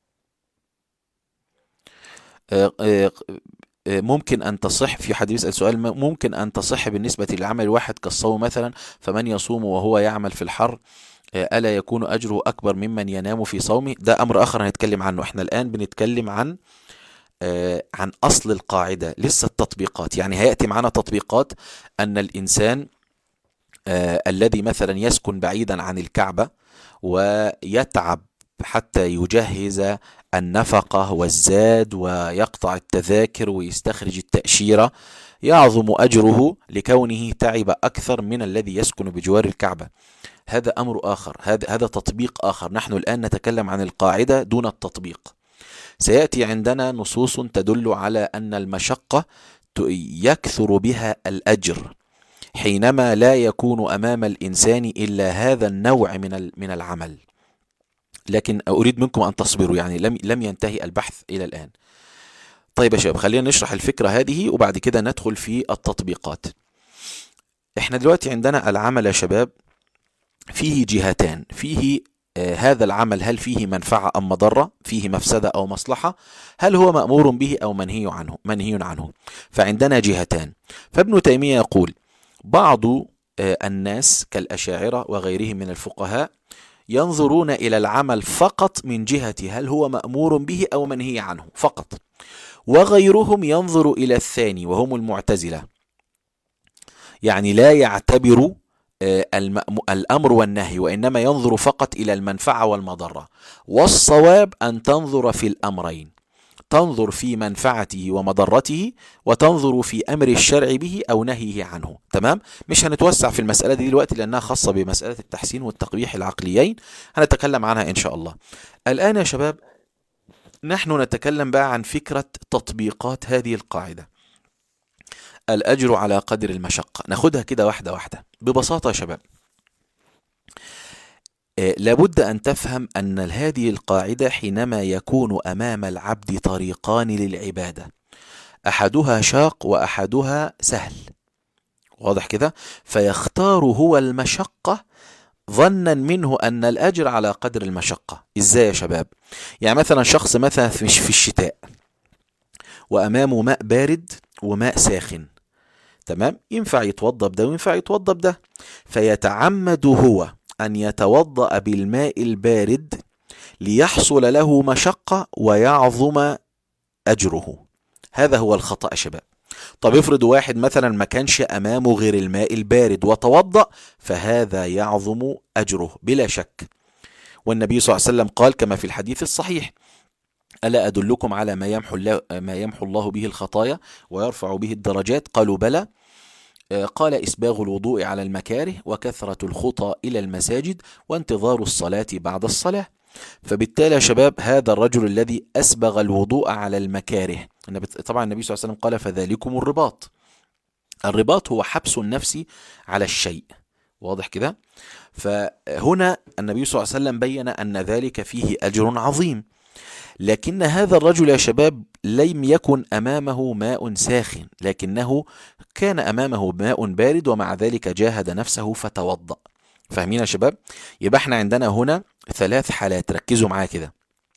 Speaker 1: ممكن أن تصح في حد يسأل سؤال ممكن أن تصح بالنسبة للعمل الواحد كالصوم مثلا، فمن يصوم وهو يعمل في الحر ألا يكون أجره أكبر ممن ينام في صومه؟ ده أمر آخر هنتكلم عنه. احنا الآن بنتكلم عن آه عن أصل القاعدة، لسه التطبيقات. يعني هيأتي معنا تطبيقات أن الإنسان آه الذي مثلا يسكن بعيدا عن الكعبة ويتعب حتى يجهز النفقة والزاد ويقطع التذاكر ويستخرج التأشيرة، يعظم أجره لكونه تعب أكثر من الذي يسكن بجوار الكعبة. هذا أمر آخر، هذا هذا تطبيق آخر. نحن الآن نتكلم عن القاعدة دون التطبيق. سيأتي عندنا نصوص تدل على أن المشقة يكثر بها الأجر حينما لا يكون أمام الإنسان إلا هذا النوع من من العمل. لكن أريد منكم أن تصبروا، يعني لم لم ينتهي البحث إلى الآن. طيب يا شباب، خلينا نشرح الفكرة هذه وبعد كده ندخل في التطبيقات. احنا دلوقتي عندنا العمل يا شباب فيه جهتان، فيه آه هذا العمل هل فيه منفعة أم مضرة، فيه مفسدة أو مصلحة، هل هو مأمور به أو منهي عنه منهي عنه فعندنا جهتان. فابن تيمية يقول بعض آه الناس كالأشاعرة وغيرهم من الفقهاء ينظرون إلى العمل فقط من جهة هل هو مأمور به أو منهي عنه فقط، وغيرهم ينظر إلى الثاني وهم المعتزلة، يعني لا يعتبر الأمر والنهي وإنما ينظر فقط إلى المنفعة والمضرة. والصواب أن تنظر في الأمرين، تنظر في منفعته ومضرته وتنظر في أمر الشرع به أو نهيه عنه. تمام؟ مش هنتوسع في المسألة دي دلوقتي لأنها خاصة بمسألة التحسين والتقبيح العقليين، هنتكلم عنها إن شاء الله. الآن يا شباب نحن نتكلم بقى عن فكرة تطبيقات هذه القاعدة، الأجر على قدر المشقة. ناخدها كده واحدة واحدة. ببساطة يا شباب، آه لابد أن تفهم أن هذه القاعدة حينما يكون أمام العبد طريقان للعبادة، أحدها شاق وأحدها سهل، واضح كده؟ فيختار هو المشقة ظنا منه أن الأجر على قدر المشقة. إزاي يا شباب؟ يعني مثلا شخص مثلا مش في الشتاء وأمامه ماء بارد وماء ساخن، تمام؟ ينفع يتوضأ بده وينفع يتوضأ بده، فيتعمد هو أن يتوضأ بالماء البارد ليحصل له مشقة ويعظم أجره. هذا هو الخطأ يا شباب. طب افرض واحد مثلا ما كانش أمامه غير الماء البارد وتوضأ، فهذا يعظم أجره بلا شك. والنبي صلى الله عليه وسلم قال كما في الحديث الصحيح: ألا أدلكم على ما يمحو الله, ما يمحو الله به الخطايا ويرفع به الدرجات؟ قالوا بلى. قال: إسباغ الوضوء على المكاره وكثرة الخطى إلى المساجد وانتظار الصلاة بعد الصلاة. فبالتالي يا شباب هذا الرجل الذي أسبغ الوضوء على المكاره، طبعا النبي صلى الله عليه وسلم قال: فذلكم الرباط. الرباط هو حبس النفس على الشيء، واضح كده؟ فهنا النبي صلى الله عليه وسلم بين أن ذلك فيه أجر عظيم. لكن هذا الرجل يا شباب لم يكن أمامه ماء ساخن، لكنه كان أمامه ماء بارد ومع ذلك جاهد نفسه فتوضأ. فاهمين يا شباب؟ يبقى احنا عندنا هنا ثلاث حالات، ركزوا معايا كده: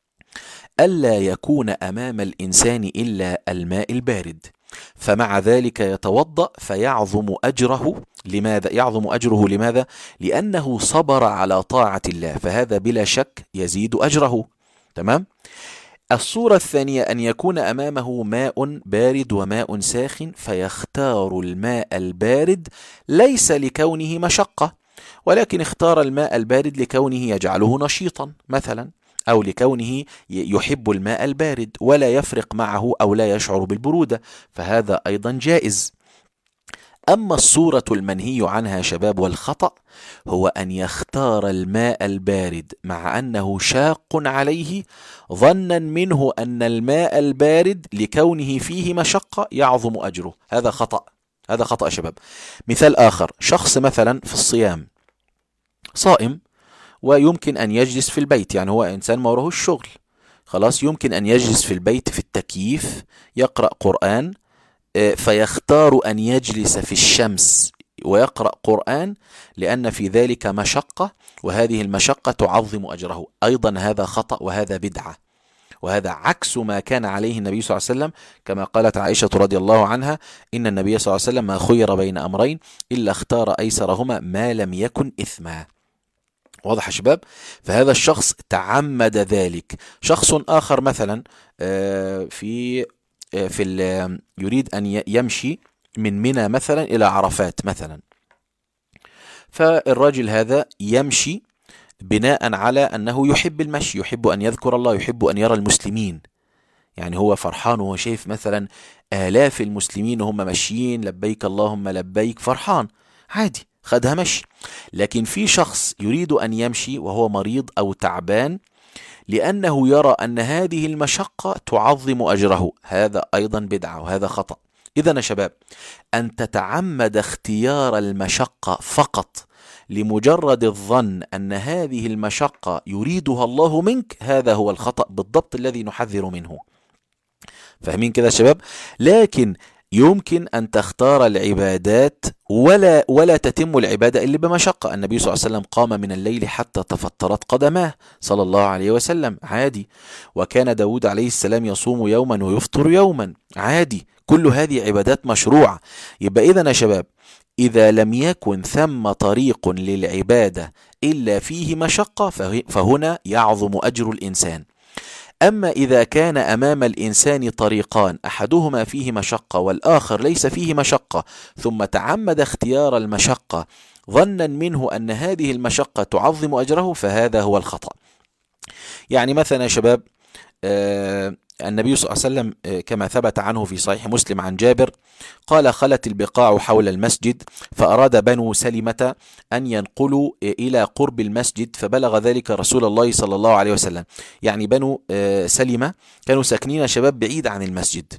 Speaker 1: ألا يكون أمام الإنسان إلا الماء البارد فمع ذلك يتوضأ فيعظم أجره. لماذا يعظم أجره؟ لماذا؟ لأنه صبر على طاعة الله، فهذا بلا شك يزيد أجره. تمام؟ الصورة الثانية أن يكون أمامه ماء بارد وماء ساخن فيختار الماء البارد ليس لكونه مشقة، ولكن اختار الماء البارد لكونه يجعله نشيطا مثلا، أو لكونه يحب الماء البارد ولا يفرق معه أو لا يشعر بالبرودة، فهذا أيضا جائز. أما الصورة المنهي عنها يا شباب والخطأ هو أن يختار الماء البارد مع أنه شاق عليه ظنا منه أن الماء البارد لكونه فيه مشقة يعظم أجره. هذا خطأ، هذا خطأ يا شباب. مثال آخر: شخص مثلا في الصيام صائم ويمكن أن يجلس في البيت، يعني هو إنسان ما وراهوش الشغل، خلاص يمكن أن يجلس في البيت في التكييف يقرأ قرآن، فيختار أن يجلس في الشمس ويقرأ قرآن لأن في ذلك مشقة، وهذه المشقة تعظم أجره. أيضا هذا خطأ وهذا بدعة، وهذا عكس ما كان عليه النبي صلى الله عليه وسلم، كما قالت عائشة رضي الله عنها: إن النبي صلى الله عليه وسلم ما خير بين أمرين إلا اختار أيسرهما ما لم يكن إثما. واضح يا شباب؟ فهذا الشخص تعمد ذلك. شخص آخر مثلا في في يريد أن يمشي من منى مثلا إلى عرفات مثلا، فالرجل هذا يمشي بناء على أنه يحب المشي، يحب أن يذكر الله، يحب أن يرى المسلمين، يعني هو فرحان وهو شايف مثلا آلاف المسلمين وهم ماشيين لبيك اللهم لبيك، فرحان عادي خدها مشي. لكن في شخص يريد أن يمشي وهو مريض أو تعبان لأنه يرى أن هذه المشقة تعظم أجره، هذا أيضا بدعة وهذا خطأ. إذن يا شباب أن تتعمد اختيار المشقة فقط لمجرد الظن أن هذه المشقة يريدها الله منك، هذا هو الخطأ بالضبط الذي نحذر منه. فاهمين كده يا شباب؟ لكن يمكن أن تختار العبادات ولا ولا تتم العبادة إلا بمشقة. النبي صلى الله عليه وسلم قام من الليل حتى تفطرت قدماه صلى الله عليه وسلم، عادي. وكان داود عليه السلام يصوم يوما ويفطر يوما، عادي. كل هذه عبادات مشروعة. يبقى إذن يا شباب، إذا لم يكن ثم طريق للعبادة إلا فيه مشقة فهنا يعظم أجر الإنسان. أما إذا كان أمام الإنسان طريقان أحدهما فيه مشقة والآخر ليس فيه مشقة، ثم تعمد اختيار المشقة ظنا منه أن هذه المشقة تعظم أجره، فهذا هو الخطأ. يعني مثلا يا شباب، آه النبي صلى الله عليه وسلم آه كما ثبت عنه في صحيح مسلم عن جابر قال: خلت البقاع حول المسجد، فأراد بنو سلمة أن ينقلوا آه إلى قرب المسجد، فبلغ ذلك رسول الله صلى الله عليه وسلم. يعني بنو آه سلمة كانوا ساكنين شباب بعيد عن المسجد،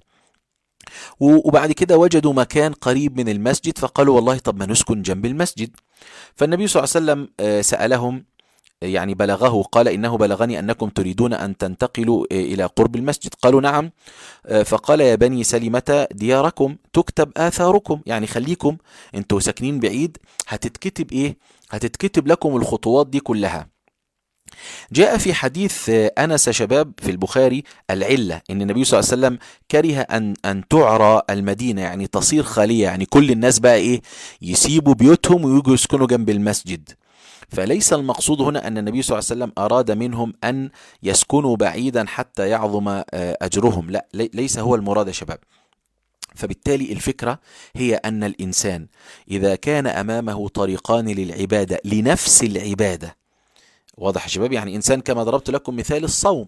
Speaker 1: وبعد كده وجدوا مكان قريب من المسجد، فقالوا: والله طب ما نسكن جنب المسجد. فالنبي صلى الله عليه وسلم آه سألهم، يعني بلغه، قال: إنه بلغني أنكم تريدون أن تنتقلوا إلى قرب المسجد. قالوا: نعم. فقال: يا بني سلمة دياركم تكتب آثاركم، يعني خليكم انتوا ساكنين بعيد، هتتكتب إيه؟ هتتكتب لكم الخطوات دي كلها. جاء في حديث أنس شباب في البخاري العلة إن النبي صلى الله عليه وسلم كره أن أن تعرى المدينة، يعني تصير خالية، يعني كل الناس بقى إيه؟ يسيبوا بيوتهم ويجوا يسكنوا جنب المسجد. فليس المقصود هنا أن النبي صلى الله عليه وسلم أراد منهم أن يسكنوا بعيدا حتى يعظم أجرهم، لا، ليس هو المراد يا شباب. فبالتالي الفكرة هي أن الإنسان إذا كان أمامه طريقان للعبادة لنفس العبادة، واضح يا شباب؟ يعني إنسان كما ضربت لكم مثال الصوم،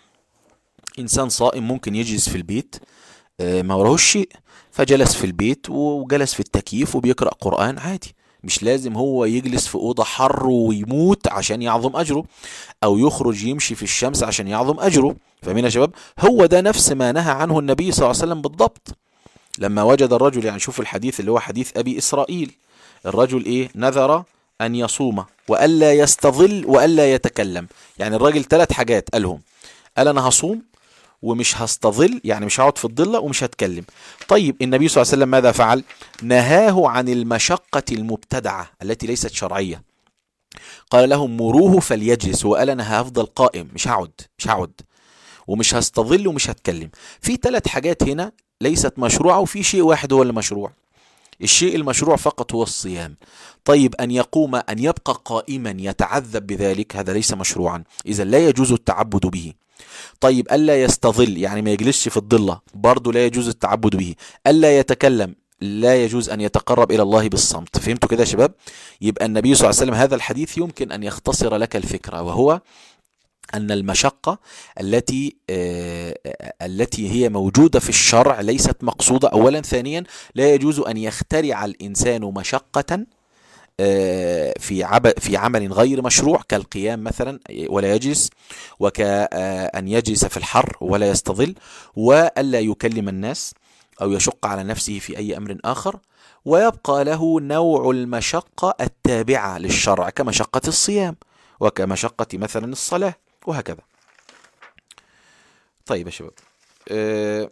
Speaker 1: إنسان صائم ممكن يجلس في البيت ما وراهوش شيء، فجلس في البيت وجلس في التكييف وبيقرأ قرآن عادي، مش لازم هو يجلس في أوضة حر ويموت عشان يعظم أجره، أو يخرج يمشي في الشمس عشان يعظم أجره. فاهمين يا شباب؟ هو ده نفس ما نهى عنه النبي صلى الله عليه وسلم بالضبط. لما وجد الرجل، يعني شوف الحديث اللي هو حديث أبي إسرائيل، الرجل إيه؟ نذر أن يصوم وألا يستظل وألا يتكلم. يعني الراجل ثلاث حاجات قالهم: قال أنا هصوم ومش هستظل، يعني مش هقعد في الضلة، ومش هتكلم. طيب النبي صلى الله عليه وسلم ماذا فعل؟ نهاه عن المشقة المبتدعة التي ليست شرعية. قال لهم: مروه فليجلس، وقال أنا هفضل قائم، مش هقعد مش هقعد ومش هستظل ومش هتكلم. في ثلاث حاجات هنا ليست مشروعة، وفي شيء واحد هو اللي مشروع. الشيء المشروع فقط هو الصيام. طيب أن يقوم أن يبقى قائما يتعذب بذلك، هذا ليس مشروعا، إذا لا يجوز التعبد به. طيب ألا يستظل، يعني ما يجلسش في الضلة، برضه لا يجوز التعبد به. ألا يتكلم، لا يجوز أن يتقرب إلى الله بالصمت. فهمتوا كده يا شباب؟ يبقى النبي صلى الله عليه وسلم هذا الحديث يمكن أن يختصر لك الفكرة، وهو أن المشقة التي آه التي هي موجودة في الشرع ليست مقصودة أولا. ثانيا، لا يجوز أن يخترع الإنسان مشقة في عب في عمل غير مشروع كالقيام مثلا ولا يجلس، وكأن يجلس في الحر ولا يستظل، وألا يكلم الناس أو يشق على نفسه في أي أمر آخر. ويبقى له نوع المشقة التابعة للشرع كمشقة الصيام وكمشقة مثلا الصلاة وهكذا. طيب يا شباب، أه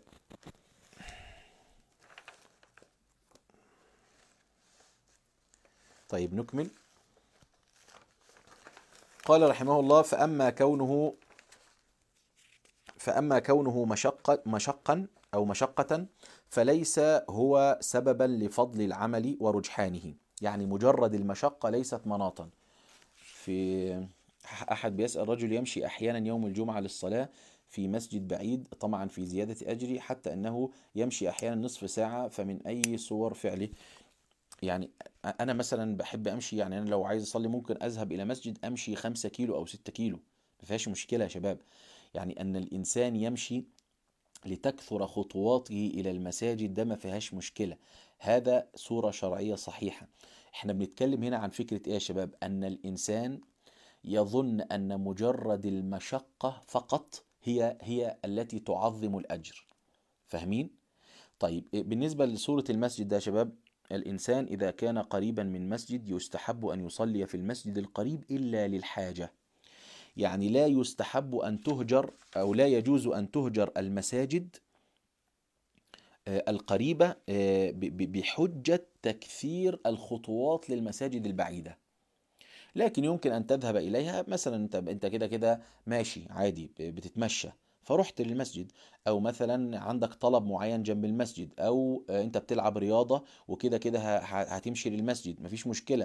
Speaker 1: طيب نكمل. قال رحمه الله: فأما كونه فأما كونه مشقة مشقا أو مشقة فليس هو سببا لفضل العمل ورجحانه. يعني مجرد المشقة ليست مناطا. في أحد بيسأل رجل يمشي أحيانا يوم الجمعة للصلاة في مسجد بعيد طمعا في زيادة أجري، حتى أنه يمشي أحيانا نصف ساعة، فمن أي صور فعله؟ يعني أنا مثلا بحب أمشي، يعني أنا لو عايز أصلي ممكن أذهب إلى مسجد أمشي خمسة كيلو أو ستة كيلو، ما فيهاش مشكلة يا شباب. يعني أن الإنسان يمشي لتكثر خطواته إلى المساجد، ده ما فيهاش مشكلة، هذا صورة شرعية صحيحة. احنا بنتكلم هنا عن فكرة ايه يا شباب؟ أن الإنسان يظن أن مجرد المشقة فقط هي هي التي تعظم الأجر. فاهمين؟ طيب بالنسبة لصورة المسجد ده يا شباب، الإنسان إذا كان قريبا من مسجد يستحب أن يصلي في المسجد القريب إلا للحاجة. يعني لا يستحب أن تهجر أو لا يجوز أن تهجر المساجد القريبة بحجة تكثير الخطوات للمساجد البعيدة، لكن يمكن أن تذهب إليها. مثلا أنت أنت كده كده ماشي عادي بتتمشى فرحت للمسجد، أو مثلا عندك طلب معين جنب المسجد، أو أنت بتلعب رياضة وكده كده هتمشي للمسجد مفيش مشكلة،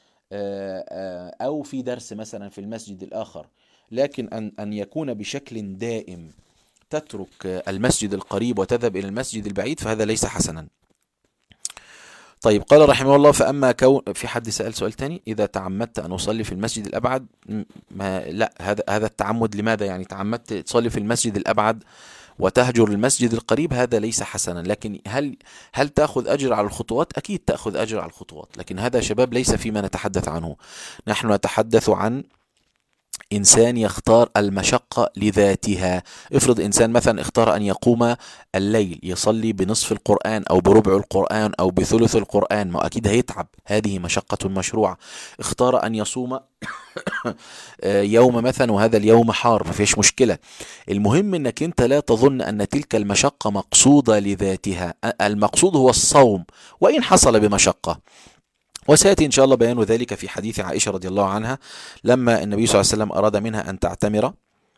Speaker 1: أو في درس مثلا في المسجد الآخر. لكن أن أن يكون بشكل دائم تترك المسجد القريب وتذهب إلى المسجد البعيد فهذا ليس حسنا. طيب قال رحمه الله: فأما كون، في حد سأل سؤال تاني، إذا تعمدت أن أصلي في المسجد الأبعد، ما لا هذا هذا التعمد لماذا؟ يعني تعمدت تصلي في المسجد الأبعد وتهجر المسجد القريب، هذا ليس حسنا. لكن هل هل تأخذ أجر على الخطوات؟ أكيد تأخذ أجر على الخطوات، لكن هذا شباب ليس فيما نتحدث عنه. نحن نتحدث عن إنسان يختار المشقة لذاتها. افرض إنسان مثلا اختار أن يقوم الليل يصلي بنصف القرآن أو بربع القرآن أو بثلث القرآن، ما أكيد هيتعب، هذه مشقة مشروعة. اختار أن يصوم يوم مثلا وهذا اليوم حار، ما فيش مشكلة. المهم أنك أنت لا تظن أن تلك المشقة مقصودة لذاتها، المقصود هو الصوم وإن حصل بمشقة. وسيأتي إن شاء الله بيان ذلك في حديث عائشة رضي الله عنها لما النبي صلى الله عليه وسلم أراد منها أن تعتمر.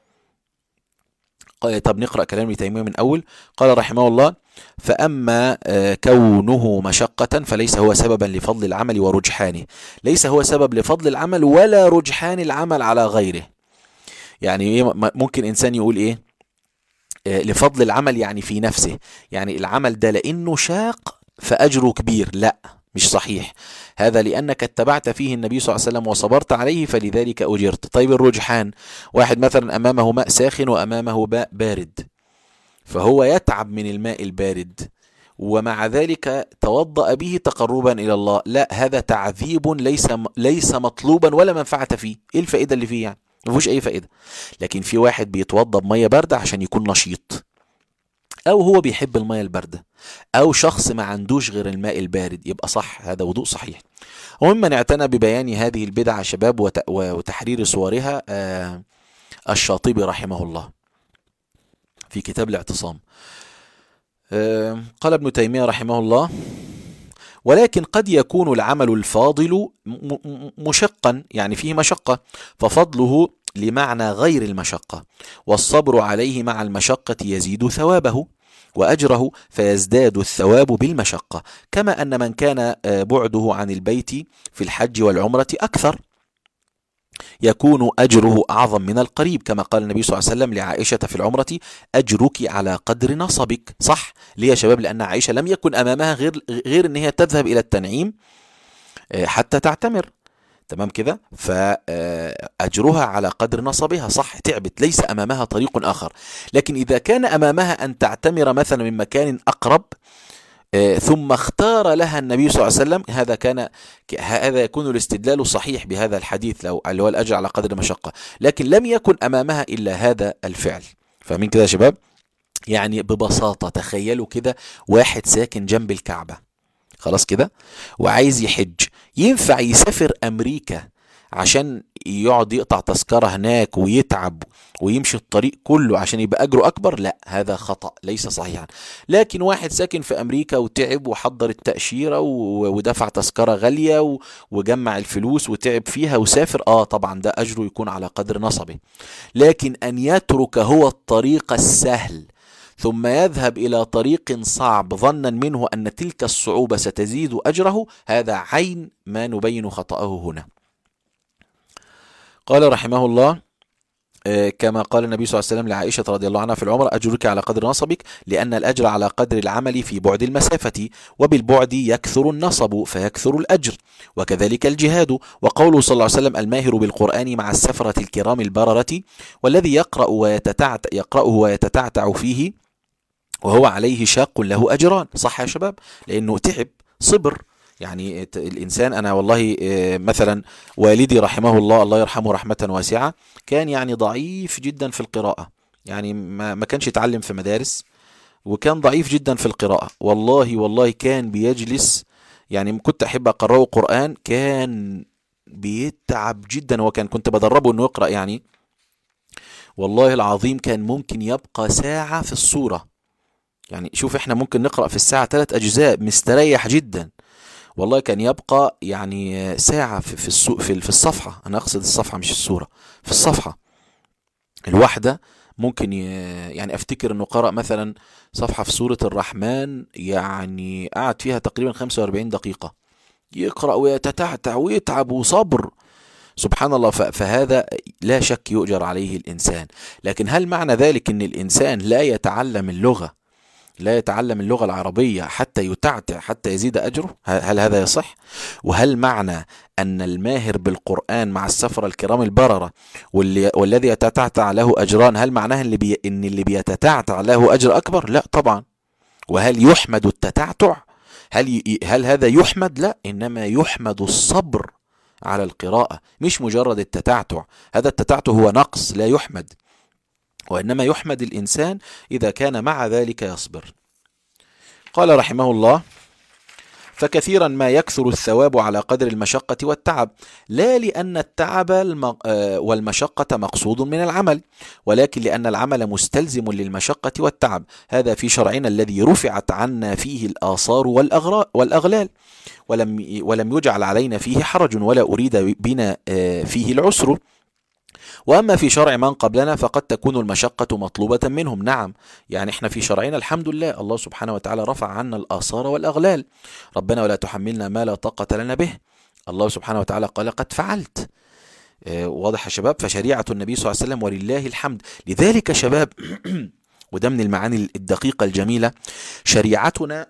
Speaker 1: طب نقرأ كلام ابن تيمية من أول. قال رحمه الله: فأما كونه مشقة فليس هو سببا لفضل العمل ورجحانه. ليس هو سبب لفضل العمل ولا رجحان العمل على غيره. يعني ممكن إنسان يقول إيه لفضل العمل، يعني في نفسه، يعني العمل ده لأنه شاق فأجره كبير. لا، مش صحيح هذا، لأنك اتبعت فيه النبي صلى الله عليه وسلم وصبرت عليه فلذلك أجرت. طيب الرجحان، واحد مثلا أمامه ماء ساخن وأمامه ماء بارد، فهو يتعب من الماء البارد ومع ذلك توضأ به تقربا إلى الله. لا، هذا تعذيب ليس ليس مطلوبا ولا منفعة فيه. إيه الفائدة اللي فيه؟ يعني ما فيهوش أي فائدة. لكن في واحد بيتوضأ بمية باردة عشان يكون نشيط، أو هو بيحب المية الباردة، أو شخص ما عندوش غير الماء البارد، يبقى صح، هذا وضوء صحيح. وممن اعتنى ببيان هذه البدعة شباب وتحرير صورها الشاطبي رحمه الله في كتاب الاعتصام. قال ابن تيمية رحمه الله: ولكن قد يكون العمل الفاضل مشقا، يعني فيه مشقة، ففضله لمعنى غير المشقة، والصبر عليه مع المشقة يزيد ثوابه وأجره، فيزداد الثواب بالمشقة، كما أن من كان بعده عن البيت في الحج والعمرة أكثر يكون أجره أعظم من القريب، كما قال النبي صلى الله عليه وسلم لعائشة في العمرة: أجرك على قدر نصبك. صح، ليه يا شباب؟ لأن عائشة لم يكن أمامها غير غير أن هي تذهب إلى التنعيم حتى تعتمر، تمام كده، فأجرها على قدر نصبها. صح، تعبت، ليس أمامها طريق آخر. لكن إذا كان أمامها أن تعتمر مثلا من مكان أقرب ثم اختار لها النبي صلى الله عليه وسلم، هذا كان هذا يكون الاستدلال صحيح بهذا الحديث لو اللي هو الأجر على قدر المشقة. لكن لم يكن أمامها إلا هذا الفعل. فاهمين كده يا شباب؟ يعني ببساطة تخيلوا كده واحد ساكن جنب الكعبة، خلاص كده، وعايز يحج، ينفع يسافر أمريكا عشان يقعد يقطع تذكرة هناك ويتعب ويمشي الطريق كله عشان يبقى أجره أكبر؟ لا، هذا خطأ ليس صحيحا. لكن واحد ساكن في أمريكا وتعب وحضر التأشيرة ودفع تذكرة غالية وجمع الفلوس وتعب فيها وسافر، آه طبعا ده أجره يكون على قدر نصبه. لكن أن يترك هو الطريق السهل ثم يذهب إلى طريق صعب ظنا منه أن تلك الصعوبة ستزيد أجره، هذا عين ما نبين خطأه هنا. قال رحمه الله: كما قال النبي صلى الله عليه وسلم لعائشة رضي الله عنها في العمرة: أجرك على قدر نصبك، لأن الأجر على قدر العمل في بعد المسافة، وبالبعد يكثر النصب فيكثر الأجر، وكذلك الجهاد. وقوله صلى الله عليه وسلم: الماهر بالقرآن مع السفرة الكرام البررة، والذي يقرأ ويتتعتع يقرأه ويتتعتع فيه وهو عليه شاق له أجران. صح يا شباب؟ لأنه تعب، صبر. يعني الإنسان، أنا والله مثلا والدي رحمه الله الله يرحمه رحمة واسعة كان يعني ضعيف جدا في القراءة، يعني ما كانش يتعلم في مدارس وكان ضعيف جدا في القراءة. والله والله كان بيجلس يعني كنت أحب أقرأه قرآن كان بيتعب جدا، وكان كنت بدربه أنه يقرأ يعني. والله العظيم كان ممكن يبقى ساعة في الصورة. يعني شوف احنا ممكن نقرأ في الساعة ثلاث أجزاء مستريح جدا، والله كان يبقى يعني ساعة في في السوق في في الصفحة. أنا أقصد الصفحة مش السورة، في الصفحة الواحدة ممكن ي... يعني أفتكر إنه قرأ مثلا صفحة في سورة الرحمن، يعني قعد فيها تقريبا خمسة وأربعين دقيقة يقرأ ويتتعتع ويتعب وصبر. سبحان الله. ف... فهذا لا شك يؤجر عليه الإنسان. لكن هل معنى ذلك إن الإنسان لا يتعلم اللغة، لا يتعلم اللغة العربية حتى يتعتع حتى يزيد أجره؟ هل هذا يصح؟ وهل معنى أن الماهر بالقرآن مع السفرة الكرام البررة واللي والذي يتتعتع له أجران، هل معناه اللي بي إن اللي بيتتعتع له أجر أكبر؟ لا طبعا. وهل يحمد التتعتع؟ هل ي... هل هذا يحمد؟ لا، إنما يحمد الصبر على القراءة، مش مجرد التتعتع. هذا التتعتع هو نقص لا يحمد، وإنما يحمد الإنسان إذا كان مع ذلك يصبر. قال رحمه الله: فكثيرا ما يكثر الثواب على قدر المشقة والتعب، لا لأن التعب والمشقة مقصود من العمل، ولكن لأن العمل مستلزم للمشقة والتعب. هذا في شرعنا الذي رفعت عنا فيه الآثار والأغلال، ولم ولم يجعل علينا فيه حرج، ولا أريد بنا فيه العسر. وأما في شرع من قبلنا فقد تكون المشقة مطلوبة منهم. نعم، يعني احنا في شرعنا الحمد لله الله سبحانه وتعالى رفع عنا الآثار والأغلال. ربنا ولا تحملنا ما لا طاقة لنا به. الله سبحانه وتعالى قال قد فعلت. اه واضح يا شباب؟ فشريعة النبي صلى الله عليه وسلم ولله الحمد. لذلك شباب وده من المعاني الدقيقة الجميلة، شريعتنا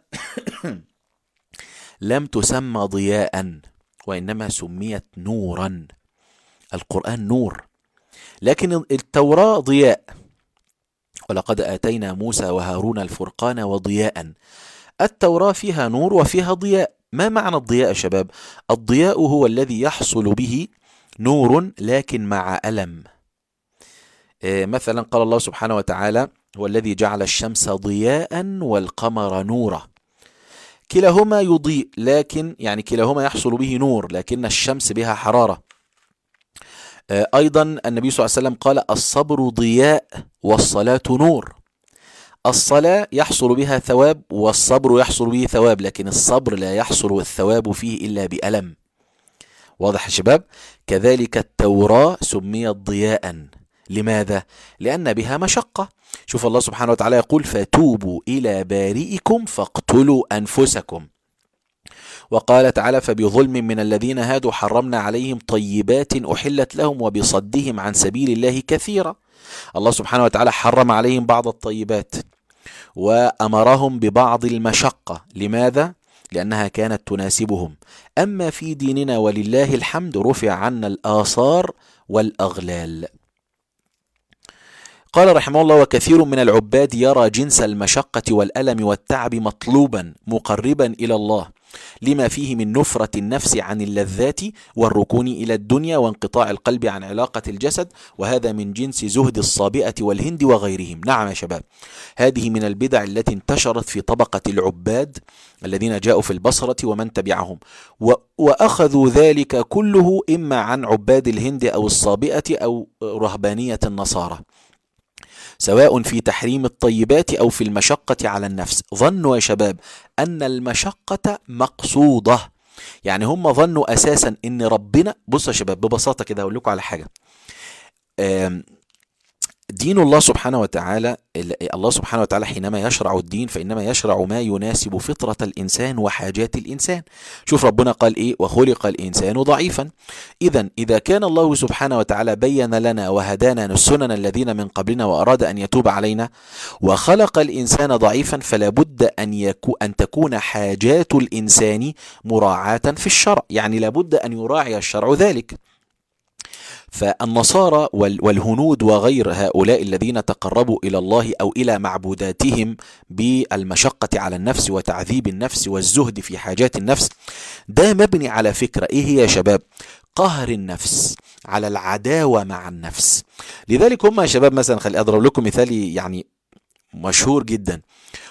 Speaker 1: لم تسمى ضياء، وإنما سميت نورا. القرآن نور، لكن التوراة ضياء. ولقد آتينا موسى وهارون الفرقان وضياء. التوراة فيها نور وفيها ضياء. ما معنى الضياء يا شباب؟ الضياء هو الذي يحصل به نور لكن مع ألم. إيه مثلا قال الله سبحانه وتعالى: هو الذي جعل الشمس ضياء والقمر نورا. كلاهما يضيء، لكن يعني كلاهما يحصل به نور، لكن الشمس بها حرارة. أيضا النبي صلى الله عليه وسلم قال: الصبر ضياء والصلاة نور. الصلاة يحصل بها ثواب والصبر يحصل به ثواب، لكن الصبر لا يحصل الثواب فيه إلا بألم. واضح يا شباب؟ كذلك التوراة سميت ضياء. لماذا؟ لأن بها مشقة. شوف الله سبحانه وتعالى يقول: فتوبوا إلى بارئكم فاقتلوا أنفسكم. وقال تعالى: فبظلم من الذين هادوا حرمنا عليهم طيبات أحلت لهم وبصدهم عن سبيل الله كثيرا. الله سبحانه وتعالى حرم عليهم بعض الطيبات وأمرهم ببعض المشقة. لماذا؟ لأنها كانت تناسبهم. أما في ديننا ولله الحمد رفع عنا الآثار والأغلال. قال رحمه الله: وكثير من العباد يرى جنس المشقة والألم والتعب مطلوبا مقربا إلى الله، لما فيه من نفرة النفس عن اللذات والركون إلى الدنيا وانقطاع القلب عن علاقة الجسد، وهذا من جنس زهد الصابئة والهند وغيرهم. نعم يا شباب، هذه من البدع التي انتشرت في طبقة العباد الذين جاءوا في البصرة ومن تبعهم، وأخذوا ذلك كله إما عن عباد الهند أو الصابئة أو رهبانية النصارى، سواء في تحريم الطيبات أو في المشقة على النفس. ظنوا يا شباب أن المشقة مقصودة، يعني هم ظنوا أساسا أن ربنا، بص يا شباب ببساطة كده أقول لكم على حاجة. دين الله سبحانه وتعالى، الله سبحانه وتعالى حينما يشرع الدين فإنما يشرع ما يناسب فطرة الإنسان وحاجات الإنسان. شوف ربنا قال إيه: وخلق الإنسان ضعيفا. إذن إذا كان الله سبحانه وتعالى بين لنا وهدانا السنن الذين من قبلنا وأراد أن يتوب علينا وخلق الإنسان ضعيفا، فلا بد أن, يكو أن تكون حاجات الإنسان مراعاة في الشرع، يعني لا بد أن يراعي الشرع ذلك. فالنصارى والهنود وغير هؤلاء الذين تقربوا إلى الله أو إلى معبوداتهم بالمشقة على النفس وتعذيب النفس والزهد في حاجات النفس، ده مبني على فكرة إيه هي يا شباب؟ قهر النفس، على العداوة مع النفس. لذلك هم يا شباب مثلا، خلي أضرب لكم مثال يعني مشهور جدا.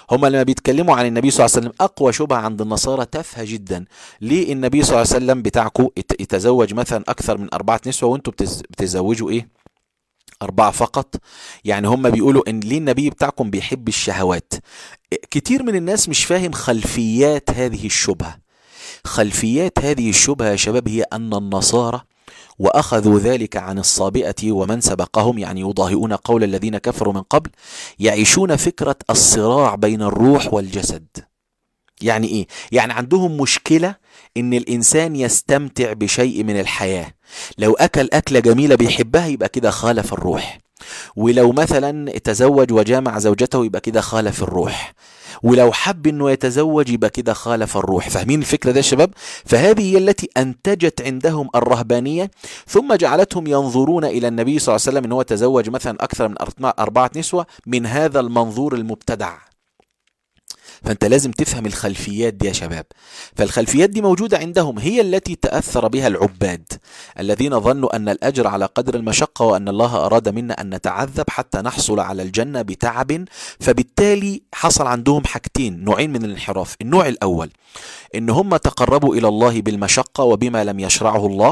Speaker 1: هم لما بيتكلموا عن النبي صلى الله عليه وسلم أقوى شبهة عند النصارى تافهة جدا. ليه النبي صلى الله عليه وسلم بتاعكم يتزوج مثلا أكثر من أربعة نسوة وأنتم بتتزوجوا إيه أربعة فقط؟ يعني هم بيقولوا إن ليه النبي بتاعكم بيحب الشهوات. كتير من الناس مش فاهم خلفيات هذه الشبهة. خلفيات هذه الشبهة يا شباب هي أن النصارى وأخذوا ذلك عن الصابئة ومن سبقهم، يعني يضاهئون قول الذين كفروا من قبل، يعيشون فكرة الصراع بين الروح والجسد. يعني إيه؟ يعني عندهم مشكلة إن الإنسان يستمتع بشيء من الحياة. لو أكل أكلة جميلة بيحبها يبقى كده خالف الروح، ولو مثلا تزوج وجامع زوجته يبقى كده خالف الروح، ولو حب انه يتزوج يبقى كده خالف الروح. فاهمين الفكرة ده يا شباب؟ فهذه هي التي انتجت عندهم الرهبانية، ثم جعلتهم ينظرون الى النبي صلى الله عليه وسلم ان هو تزوج مثلا اكثر من اربعة نسوة من هذا المنظور المبتدع. فأنت لازم تفهم الخلفيات دي يا شباب. فالخلفيات دي موجودة عندهم، هي التي تأثر بها العباد الذين ظنوا أن الأجر على قدر المشقة، وأن الله أراد منا أن نتعذب حتى نحصل على الجنة بتعب. فبالتالي حصل عندهم حاجتين، نوعين من الانحراف. النوع الأول إن هم تقربوا إلى الله بالمشقة وبما لم يشرعه الله،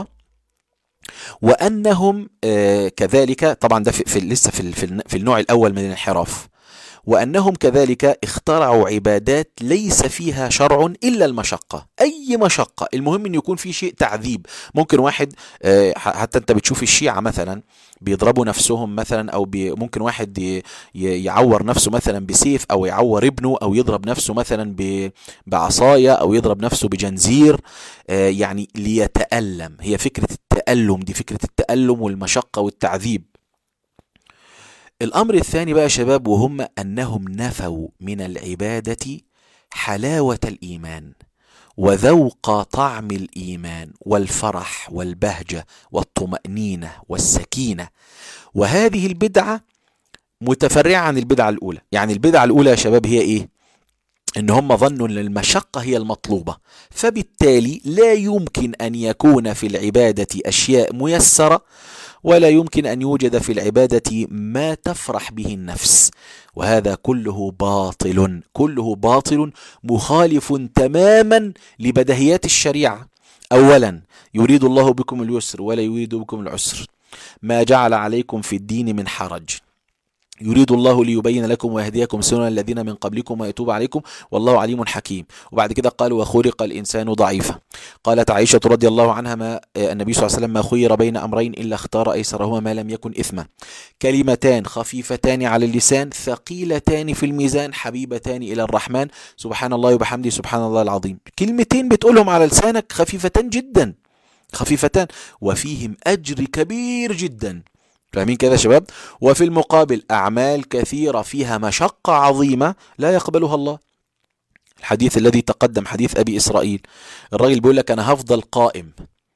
Speaker 1: وأنهم آه كذلك، طبعا ده في, في لسه في, في, في النوع الأول من الانحراف، وأنهم كذلك اخترعوا عبادات ليس فيها شرع إلا المشقة. أي مشقة، المهم أن يكون في شيء تعذيب. ممكن واحد حتى أنت بتشوف الشيعة مثلا بيضربوا نفسهم مثلا، أو ممكن واحد يعور نفسه مثلا بسيف، أو يعور ابنه، أو يضرب نفسه مثلا بعصاية، أو يضرب نفسه بجنزير، يعني ليتألم. هي فكرة التألم دي، فكرة التألم والمشقة والتعذيب. الأمر الثاني بقى يا شباب، وهم أنهم نفوا من العبادة حلاوة الإيمان وذوق طعم الإيمان والفرح والبهجة والطمأنينة والسكينة. وهذه البدعة متفرعة عن البدعة الأولى. يعني البدعة الأولى يا شباب هي إيه؟ إن هم ظنوا أن المشقة هي المطلوبة، فبالتالي لا يمكن أن يكون في العبادة أشياء ميسرة، ولا يمكن أن يوجد في العبادة ما تفرح به النفس. وهذا كله باطل، كله باطل مخالف تماما لبديهيات الشريعة. أولا، يريد الله بكم اليسر ولا يريد بكم العسر، ما جعل عليكم في الدين من حرج، يريد الله ليبين لكم ويهديكم سنن الذين من قبلكم ويتوب عليكم والله عليم حكيم. وبعد كده قال وخلق الإنسان ضعيفا. قالت عائشة رضي الله عنها ما النبي صلى الله عليه وسلم ما خير بين أمرين إلا اختار أيسرهما ما لم يكن إثما، كلمتان خفيفتان على اللسان ثقيلتان في الميزان حبيبتان إلى الرحمن سبحان الله وبحمده سبحان الله العظيم. كلمتين بتقولهم على لسانك خفيفتان جدا، خفيفتان وفيهم أجر كبير جدا. فاهمين كده يا شباب؟ وفي المقابل أعمال كثيرة فيها مشقة عظيمة لا يقبلها الله. الحديث الذي تقدم حديث أبي إسرائيل، الراجل بيقول لك أنا هفضل قائم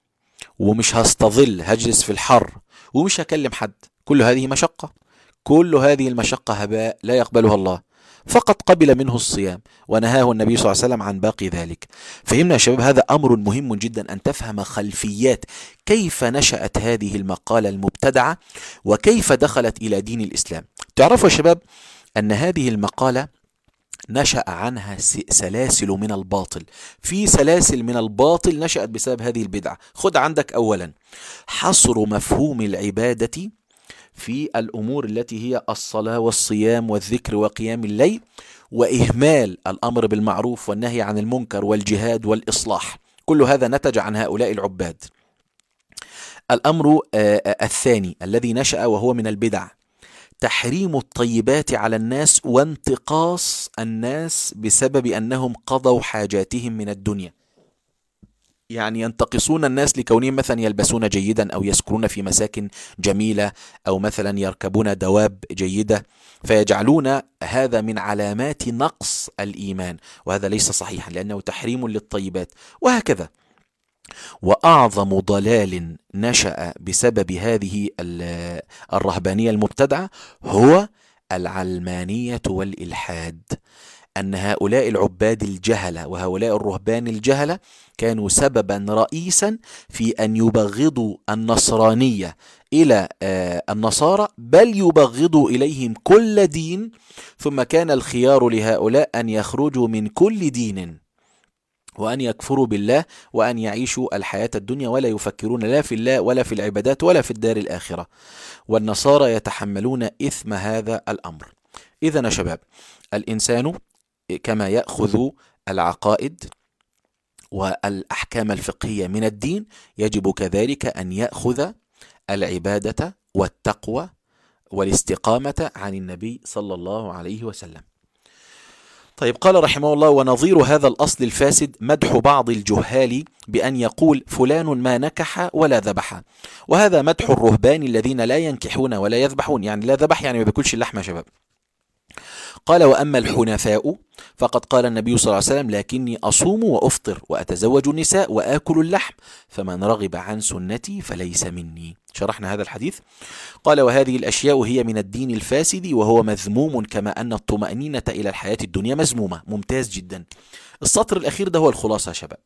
Speaker 1: ومش هستظل، هجلس في الحر ومش هكلم حد. كل هذه مشقة، كل هذه المشقة هباء لا يقبلها الله، فقط قبل منه الصيام ونهاه النبي صلى الله عليه وسلم عن باقي ذلك. فهمنا يا شباب؟ هذا أمر مهم جدا أن تفهم خلفيات كيف نشأت هذه المقالة المبتدعة وكيف دخلت إلى دين الإسلام. تعرفوا يا شباب أن هذه المقالة نشأ عنها سلاسل من الباطل، في سلاسل من الباطل نشأت بسبب هذه البدعة. خد عندك أولا حصر مفهوم العبادة في الأمور التي هي الصلاة والصيام والذكر وقيام الليل، وإهمال الأمر بالمعروف والنهي عن المنكر والجهاد والإصلاح. كل هذا نتج عن هؤلاء العباد. الأمر الثاني الذي نشأ وهو من البدع تحريم الطيبات على الناس وانتقاص الناس بسبب أنهم قضوا حاجاتهم من الدنيا. يعني ينتقصون الناس لكونهم مثلا يلبسون جيدا أو يسكنون في مساكن جميلة أو مثلا يركبون دواب جيدة، فيجعلون هذا من علامات نقص الإيمان، وهذا ليس صحيحا لأنه تحريم للطيبات. وهكذا. وأعظم ضلال نشأ بسبب هذه الرهبانية المبتدعة هو العلمانية والإلحاد. أن هؤلاء العباد الجهلة وهؤلاء الرهبان الجهلة كانوا سببا رئيسا في أن يبغضوا النصرانية إلى النصارى، بل يبغضوا إليهم كل دين، ثم كان الخيار لهؤلاء أن يخرجوا من كل دين وأن يكفروا بالله وأن يعيشوا الحياة الدنيا ولا يفكرون لا في الله ولا في العبادات ولا في الدار الآخرة، والنصارى يتحملون إثم هذا الأمر. إذن يا شباب، الإنسان كما يأخذ العقائد والأحكام الفقهية من الدين يجب كذلك أن يأخذ العبادة والتقوى والاستقامة عن النبي صلى الله عليه وسلم. طيب، قال رحمه الله: ونظير هذا الأصل الفاسد مدح بعض الجهال بأن يقول فلان ما نكح ولا ذبح، وهذا مدح الرهبان الذين لا ينكحون ولا يذبحون، يعني لا ذبح يعني ما بياكلش اللحمة يا شباب. قال: وأما الحنفاء فقد قال النبي صلى الله عليه وسلم: لكني أصوم وأفطر وأتزوج النساء وآكل اللحم، فمن رغب عن سنتي فليس مني. شرحنا هذا الحديث. قال: وهذه الأشياء هي من الدين الفاسد وهو مذموم، كما أن الطمأنينة إلى الحياة الدنيا مذمومة. ممتاز جدا. السطر الأخير ده هو الخلاصة يا شباب: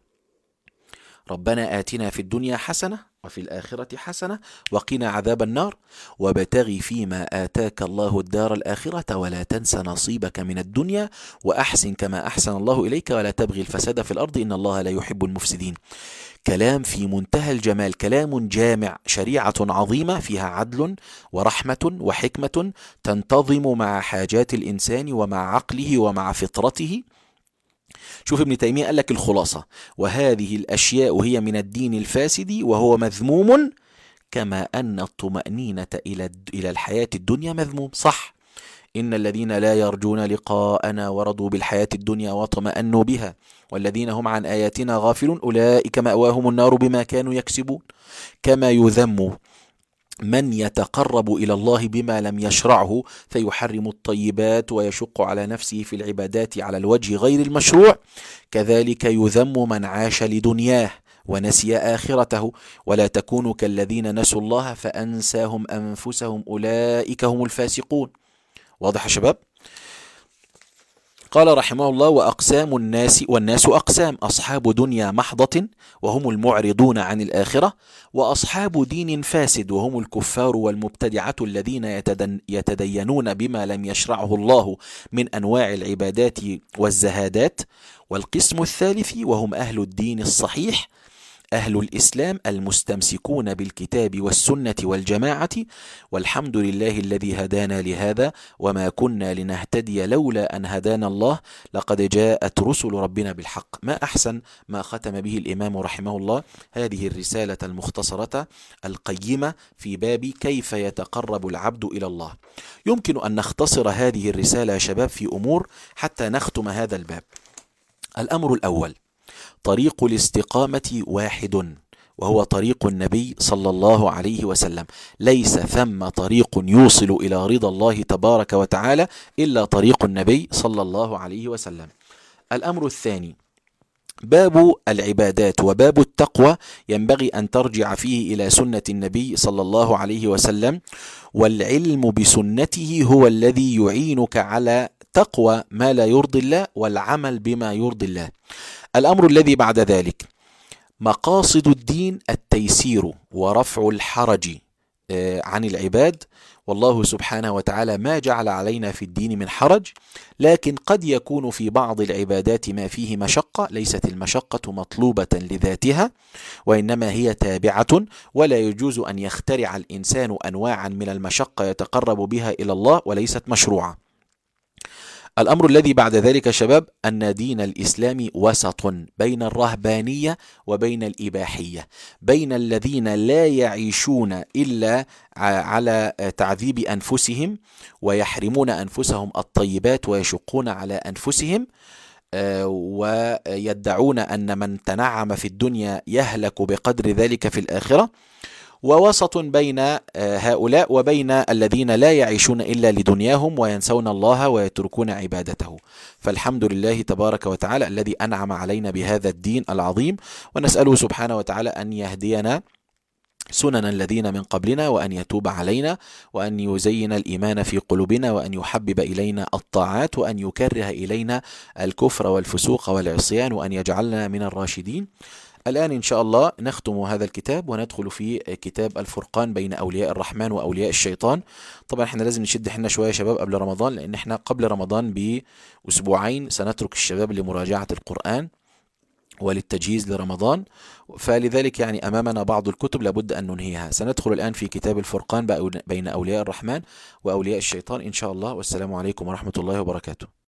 Speaker 1: ربنا آتنا في الدنيا حسنة وفي الآخرة حسنة وقنا عذاب النار وابتغ فيما آتاك الله الدار الآخرة ولا تنس نصيبك من الدنيا وأحسن كما أحسن الله إليك ولا تبغي الفساد في الأرض إن الله لا يحب المفسدين. كلام في منتهى الجمال، كلام جامع، شريعة عظيمة فيها عدل ورحمة وحكمة تنتظم مع حاجات الإنسان ومع عقله ومع فطرته. شوف ابن تيمية قال لك الخلاصة: وهذه الأشياء هي من الدين الفاسد وهو مذموم، كما أن الطمأنينة إلى إلى الحياة الدنيا مذموم. صح، إن الذين لا يرجون لقاءنا ورضوا بالحياة الدنيا واطمأنوا بها والذين هم عن آياتنا غافلون أولئك مأواهم النار بما كانوا يكسبون. كما يذم من يتقرب إلى الله بما لم يشرعه فيحرم الطيبات ويشق على نفسه في العبادات على الوجه غير المشروع، كذلك يذم من عاش لدنياه ونسي آخرته، ولا تكونوا كالذين نسوا الله فأنساهم أنفسهم أولئك هم الفاسقون. واضح يا شباب؟ قال رحمه الله: وأقسام الناس والناس أقسام: أصحاب دنيا محضة وهم المعرضون عن الآخرة، وأصحاب دين فاسد وهم الكفار والمبتدعة الذين يتدينون بما لم يشرعه الله من أنواع العبادات والزهادات. والقسم الثالث وهم أهل الدين الصحيح أهل الإسلام المستمسكون بالكتاب والسنة والجماعة، والحمد لله الذي هدانا لهذا وما كنا لنهتدي لولا أن هدانا الله لقد جاءت رسل ربنا بالحق. ما أحسن ما ختم به الإمام رحمه الله هذه الرسالة المختصرة القيمة في باب كيف يتقرب العبد إلى الله. يمكن أن نختصر هذه الرسالة يا شباب في أمور حتى نختم هذا الباب. الأمر الأول: طريق الاستقامة واحد وهو طريق النبي صلى الله عليه وسلم. ليس ثم طريق يوصل إلى رضا الله تبارك وتعالى إلا طريق النبي صلى الله عليه وسلم. الأمر الثاني: باب العبادات وباب التقوى ينبغي أن ترجع فيه إلى سنة النبي صلى الله عليه وسلم، والعلم بسنته هو الذي يعينك على تقوى ما لا يرضي الله والعمل بما يرضي الله. الأمر الذي بعد ذلك: مقاصد الدين التيسير ورفع الحرج عن العباد، والله سبحانه وتعالى ما جعل علينا في الدين من حرج، لكن قد يكون في بعض العبادات ما فيه مشقة. ليست المشقة مطلوبة لذاتها وإنما هي تابعة، ولا يجوز أن يخترع الإنسان أنواعا من المشقة يتقرب بها إلى الله وليست مشروعة. الأمر الذي بعد ذلك شباب: أن دين الإسلام وسط بين الرهبانية وبين الإباحية، بين الذين لا يعيشون إلا على تعذيب أنفسهم ويحرمون أنفسهم الطيبات ويشقون على أنفسهم ويدعون أن من تنعم في الدنيا يهلك بقدر ذلك في الآخرة، ووسط بين هؤلاء وبين الذين لا يعيشون إلا لدنياهم وينسون الله ويتركون عبادته. فالحمد لله تبارك وتعالى الذي أنعم علينا بهذا الدين العظيم، ونسأله سبحانه وتعالى أن يهدينا سنن الذين من قبلنا، وأن يتوب علينا، وأن يزين الإيمان في قلوبنا، وأن يحبب إلينا الطاعات، وأن يكره إلينا الكفر والفسوق والعصيان، وأن يجعلنا من الراشدين. الآن إن شاء الله نختم هذا الكتاب وندخل في كتاب الفرقان بين أولياء الرحمن وأولياء الشيطان. طبعا احنا لازم نشد حنا شوية يا شباب قبل رمضان، لأن احنا قبل رمضان بأسبوعين سنترك الشباب لمراجعة القرآن وللتجهيز لرمضان، فلذلك يعني أمامنا بعض الكتب لابد أن ننهيها. سندخل الآن في كتاب الفرقان بين أولياء الرحمن وأولياء الشيطان إن شاء الله. والسلام عليكم ورحمة الله وبركاته.